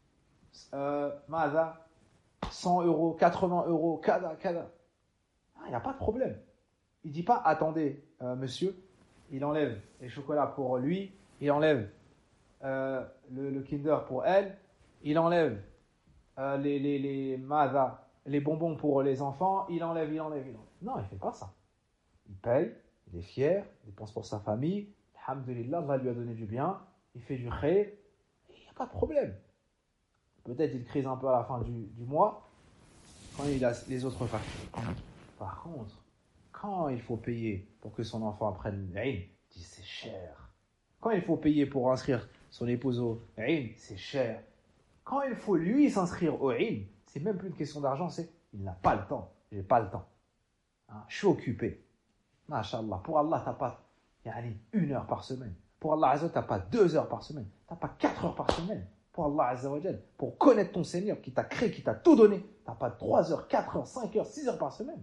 Maza, 100 euros, 80 euros, kada. Il n'y a pas de problème. Il ne dit pas, attendez, monsieur, il enlève les chocolats pour lui, il enlève le Kinder pour elle, il enlève les Maza, les bonbons pour les enfants, il enlève. Non, il ne fait pas ça. Il paye, il est fier, il dépense pour sa famille, alhamdulillah, Allah lui a donné du bien, il fait du khayr, il n'y a pas de problème. Peut-être il crise un peu à la fin du mois, quand il a les autres factures. Par contre, quand il faut payer pour que son enfant apprenne l'ilm, il dit c'est cher. Quand il faut payer pour inscrire son épouse au ilm, c'est cher. Quand il faut lui s'inscrire au ilm, c'est même plus une question d'argent, c'est il n'a pas le temps, j'ai pas le temps. Hein, je suis occupé. Masha'Allah, pour Allah, t'as pas 1 heure par semaine. Pour Allah Azza, t'as pas 2 heures par semaine. T'as pas 4 heures par semaine. Pour Allah Azza wa Jal, pour connaître ton Seigneur qui t'a créé, qui t'a tout donné, t'as pas 3 heures, 4 heures, 5 heures, 6 heures par semaine.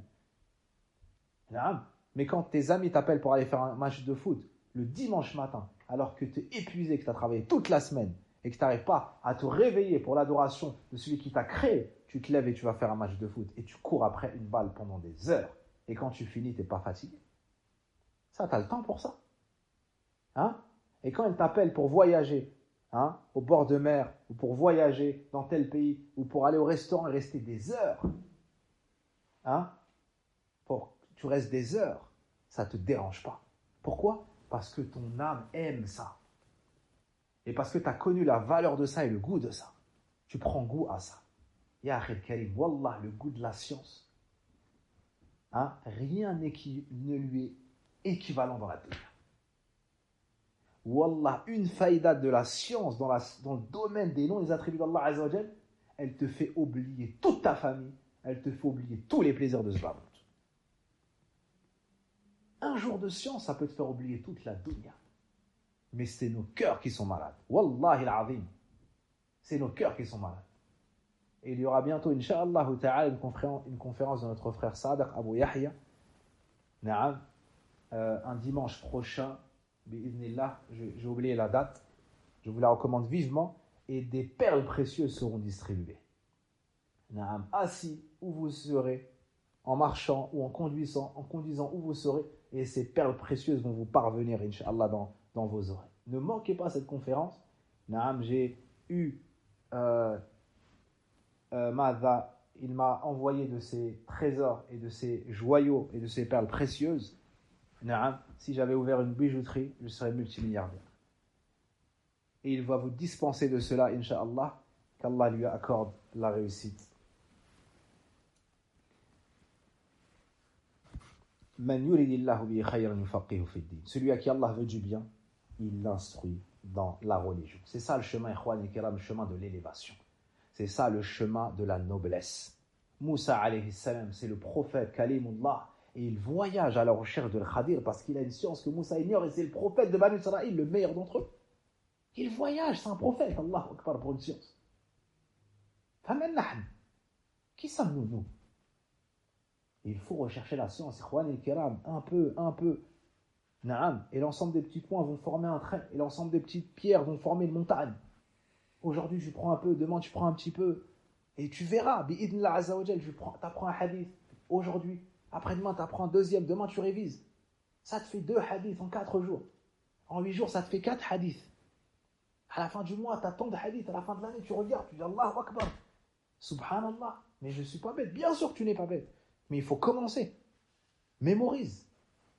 Mais quand tes amis t'appellent pour aller faire un match de foot le dimanche matin, alors que tu es épuisé, que tu as travaillé toute la semaine et que tu n'arrives pas à te réveiller pour l'adoration de celui qui t'a créé, tu te lèves et tu vas faire un match de foot et tu cours après une balle pendant des heures. Et quand tu finis, tu n'es pas fatigué. Ça, tu as le temps pour ça. Hein? Et quand elle t'appelle pour voyager, hein, au bord de mer, ou pour voyager dans tel pays, ou pour aller au restaurant et rester des heures, hein, tu restes des heures, ça ne te dérange pas. Pourquoi? Parce que ton âme aime ça. Et parce que tu as connu la valeur de ça et le goût de ça. Tu prends goût à ça. Ya akhil karim, wallah, le goût de la science. Hein, rien ne lui est équivalent dans la dunya. Wallah, une faïda de la science dans le domaine des noms et des attributs d'Allah Azza wa Jal, elle te fait oublier toute ta famille, elle te fait oublier tous les plaisirs de ce bas monde. Un jour de science, ça peut te faire oublier toute la dunya. Mais c'est nos cœurs qui sont malades. Wallahi al-azim. C'est nos cœurs qui sont malades. Et il y aura bientôt, Inch'Allah ta'ala, une conférence de notre frère Sadaq Abu Yahya. Na'am. Un dimanche prochain, bi'idhnillah, j'ai oublié la date. Je vous la recommande vivement. Et des perles précieuses seront distribuées. Na'am. Assis où vous serez, en marchant ou en conduisant où vous serez, et ces perles précieuses vont vous parvenir, Inch'Allah, dans vos oreilles. Ne manquez pas cette conférence. Naam, j'ai eu Madha, il m'a envoyé de ses trésors et de ses joyaux et de ses perles précieuses. Naam, si j'avais ouvert une bijouterie, je serais multimilliardaire. Et il va vous dispenser de cela, Inch'Allah, qu'Allah lui accorde la réussite. Celui à qui Allah veut du bien, il l'instruit dans la religion. C'est ça le chemin, le chemin de l'élévation. C'est ça le chemin de la noblesse. Moussa alayhi salam, c'est le prophète Kalimullah, et il voyage à la recherche de l'Khadir parce qu'il a une science que Moussa ignore, et c'est le prophète de Banu Israël, le meilleur d'entre eux. Il voyage, c'est un prophète, Allah Akbar, pour une science. Qui sommes-nous, nous? Il faut rechercher la science, un peu. Naam. Et l'ensemble des petits points vont former un trait. Et l'ensemble des petites pierres vont former une montagne. Aujourd'hui, tu prends un peu, demain, tu prends un petit peu. Et tu verras, bi'idhnillah azza wa jal, tu apprends un hadith. Aujourd'hui, après-demain, tu apprends un deuxième. Demain, tu révises. Ça te fait 2 hadiths en 4 jours. En 8 jours, ça te fait 4 hadiths. À la fin du mois, tu as tant de hadiths. À la fin de l'année, tu regardes, tu dis Allahu Akbar. Subhanallah. Mais je ne suis pas bête. Bien sûr que tu n'es pas bête. Mais il faut commencer. Mémorise.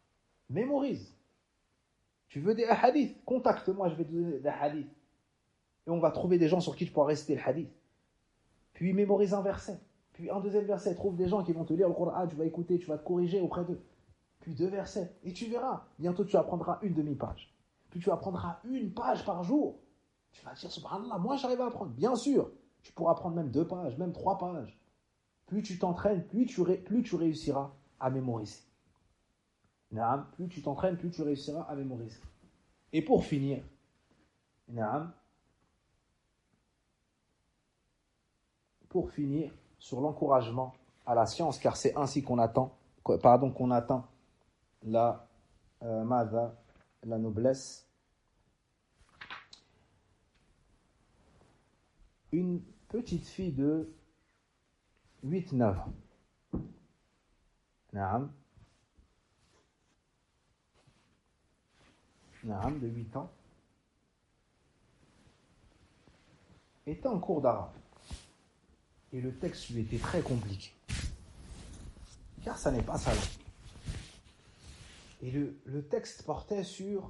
Tu veux des hadiths? Contacte-moi, je vais te donner des hadiths. Et on va trouver des gens sur qui tu pourras réciter le hadith. Puis mémorise un verset. Puis un deuxième verset. Trouve des gens qui vont te lire le Coran. Tu vas écouter, tu vas te corriger auprès d'eux. Puis 2 versets. Et tu verras. Bientôt, tu apprendras une demi-page. Puis tu apprendras 1 page par jour. Tu vas dire, subhanallah, moi j'arrive à apprendre. Bien sûr, tu pourras apprendre même 2 pages, même 3 pages. plus tu t'entraînes, plus tu réussiras à mémoriser. Naam, plus tu t'entraînes, plus tu réussiras à mémoriser. Et pour finir, naam, sur l'encouragement à la science, car c'est ainsi qu'on atteint la noblesse. Une petite fille de 8-9 ans. Naam, de 8 ans, était en cours d'arabe. Et le texte lui était très compliqué. Car ça n'est pas sa langue. Et le texte portait sur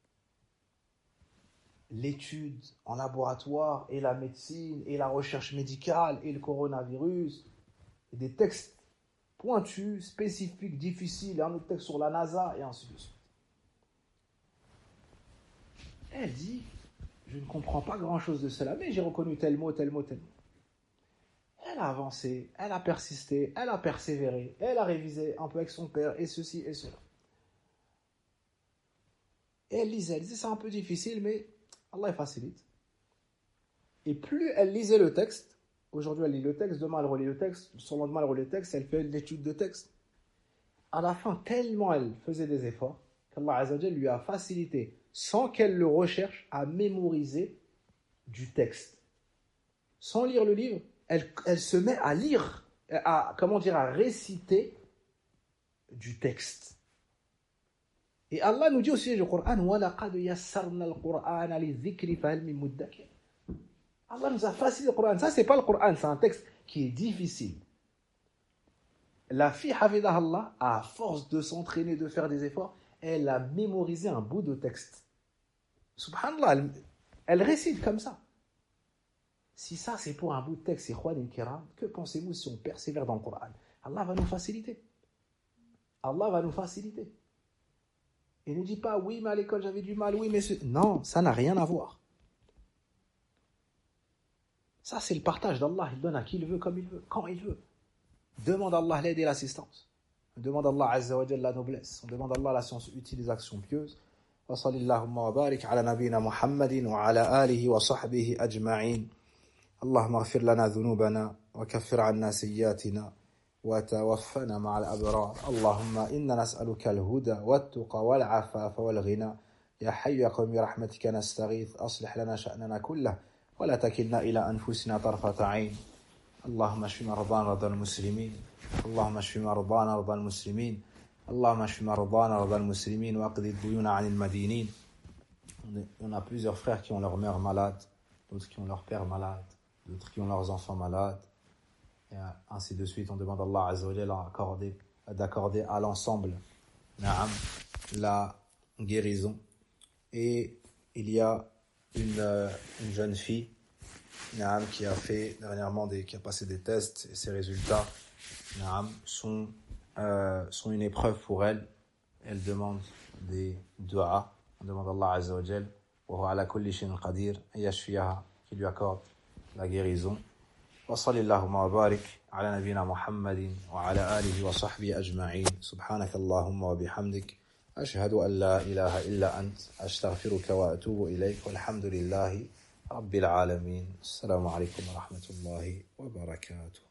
l'étude en laboratoire et la médecine et la recherche médicale et le coronavirus. Et des textes pointus, spécifiques, difficiles, et un autre texte sur la NASA et ainsi de suite. Elle dit, je ne comprends pas grand-chose de cela, mais j'ai reconnu tel mot, tel mot, tel mot. Elle a avancé, elle a persisté, elle a persévéré, elle a révisé un peu avec son père, et ceci et cela. Et elle disait, c'est un peu difficile, mais Allah facilite. Et plus elle lisait le texte, aujourd'hui elle lit le texte, demain elle relit le texte, son lendemain elle relit le texte, elle fait l'étude de texte. À la fin, tellement elle faisait des efforts, qu'Allah Azzawajal lui a facilité, sans qu'elle le recherche, à mémoriser du texte. Sans lire le livre, elle se met à lire, à réciter du texte. Et Allah nous dit aussi dans le Coran, وَلَقَدْ يَسَّرْنَا الْقُرْآنَ لِلذِّكْرِ فَهَلْ مِن مُدَّكِرٍ. Allah nous a facilité le Coran. Ça, c'est pas le Coran, c'est un texte qui est difficile. La fille Hafidah Allah, à force de s'entraîner, de faire des efforts, elle a mémorisé un bout de texte. Subhanallah, elle récite comme ça. Si ça, c'est pour un bout de texte, que pensez-vous si on persévère dans le Coran? Allah va nous faciliter. Allah va nous faciliter. Et ne dis pas, oui, mais à l'école, j'avais du mal, oui, mais... Non, ça n'a rien à voir. Ça, c'est le partage d'Allah. Il donne à qui il veut, comme il veut, quand il veut. Demande à Allah l'aide et l'assistance. On demande à Allah Azza wa Jalla la noblesse. On demande à Allah la science utile des actions pieuses. Wa sallallahu wa barik ala nabina Muhammadin wa ala alihi wa sahbihi ajma'in. اللهم اغفر لنا ذنوبنا وكفر عنا سيئاتنا وتوفنا مع الأبرار اللهم إنا نسألك الهدى والتقى والعفاف والغنى يا حي يا قوم برحمتك نستغيث أصلح لنا شأننا كله ولا تكلنا إلى أنفسنا طرفة عين اللهم اشف مرضانا مرضى المسلمين اللهم اشف مرضانا مرضى المسلمين اللهم اشف مرضانا مرضى المسلمين واقض الديون عن المدينين. On a plusieurs frères qui ont leur mère malade, d'autres qui ont leur père malade, d'autres qui ont leurs enfants malades, et ainsi de suite. On demande à Allah Azza wa Jalla d'accorder à l'ensemble la guérison. Et il y a une jeune fille qui a fait dernièrement qui a passé des tests, et ses résultats sont une épreuve pour elle. Elle demande des du'a. On demande à Allah Azza wa Jalla wa huwa ala kulli shay'in qadir yashfiha, qui lui accorde la guérison. Wa sallallahu wa barik ala nabina Muhammadin wa ala alihi wa sahbihi ajma'in. Subhanaka Allahumma wa bihamdik ashhadu an la ilaha illa ant astaghfiruka wa atubu ilayk walhamdulillahi rabbil alamin. Assalamu alaykum wa rahmatullahi wa barakatuh.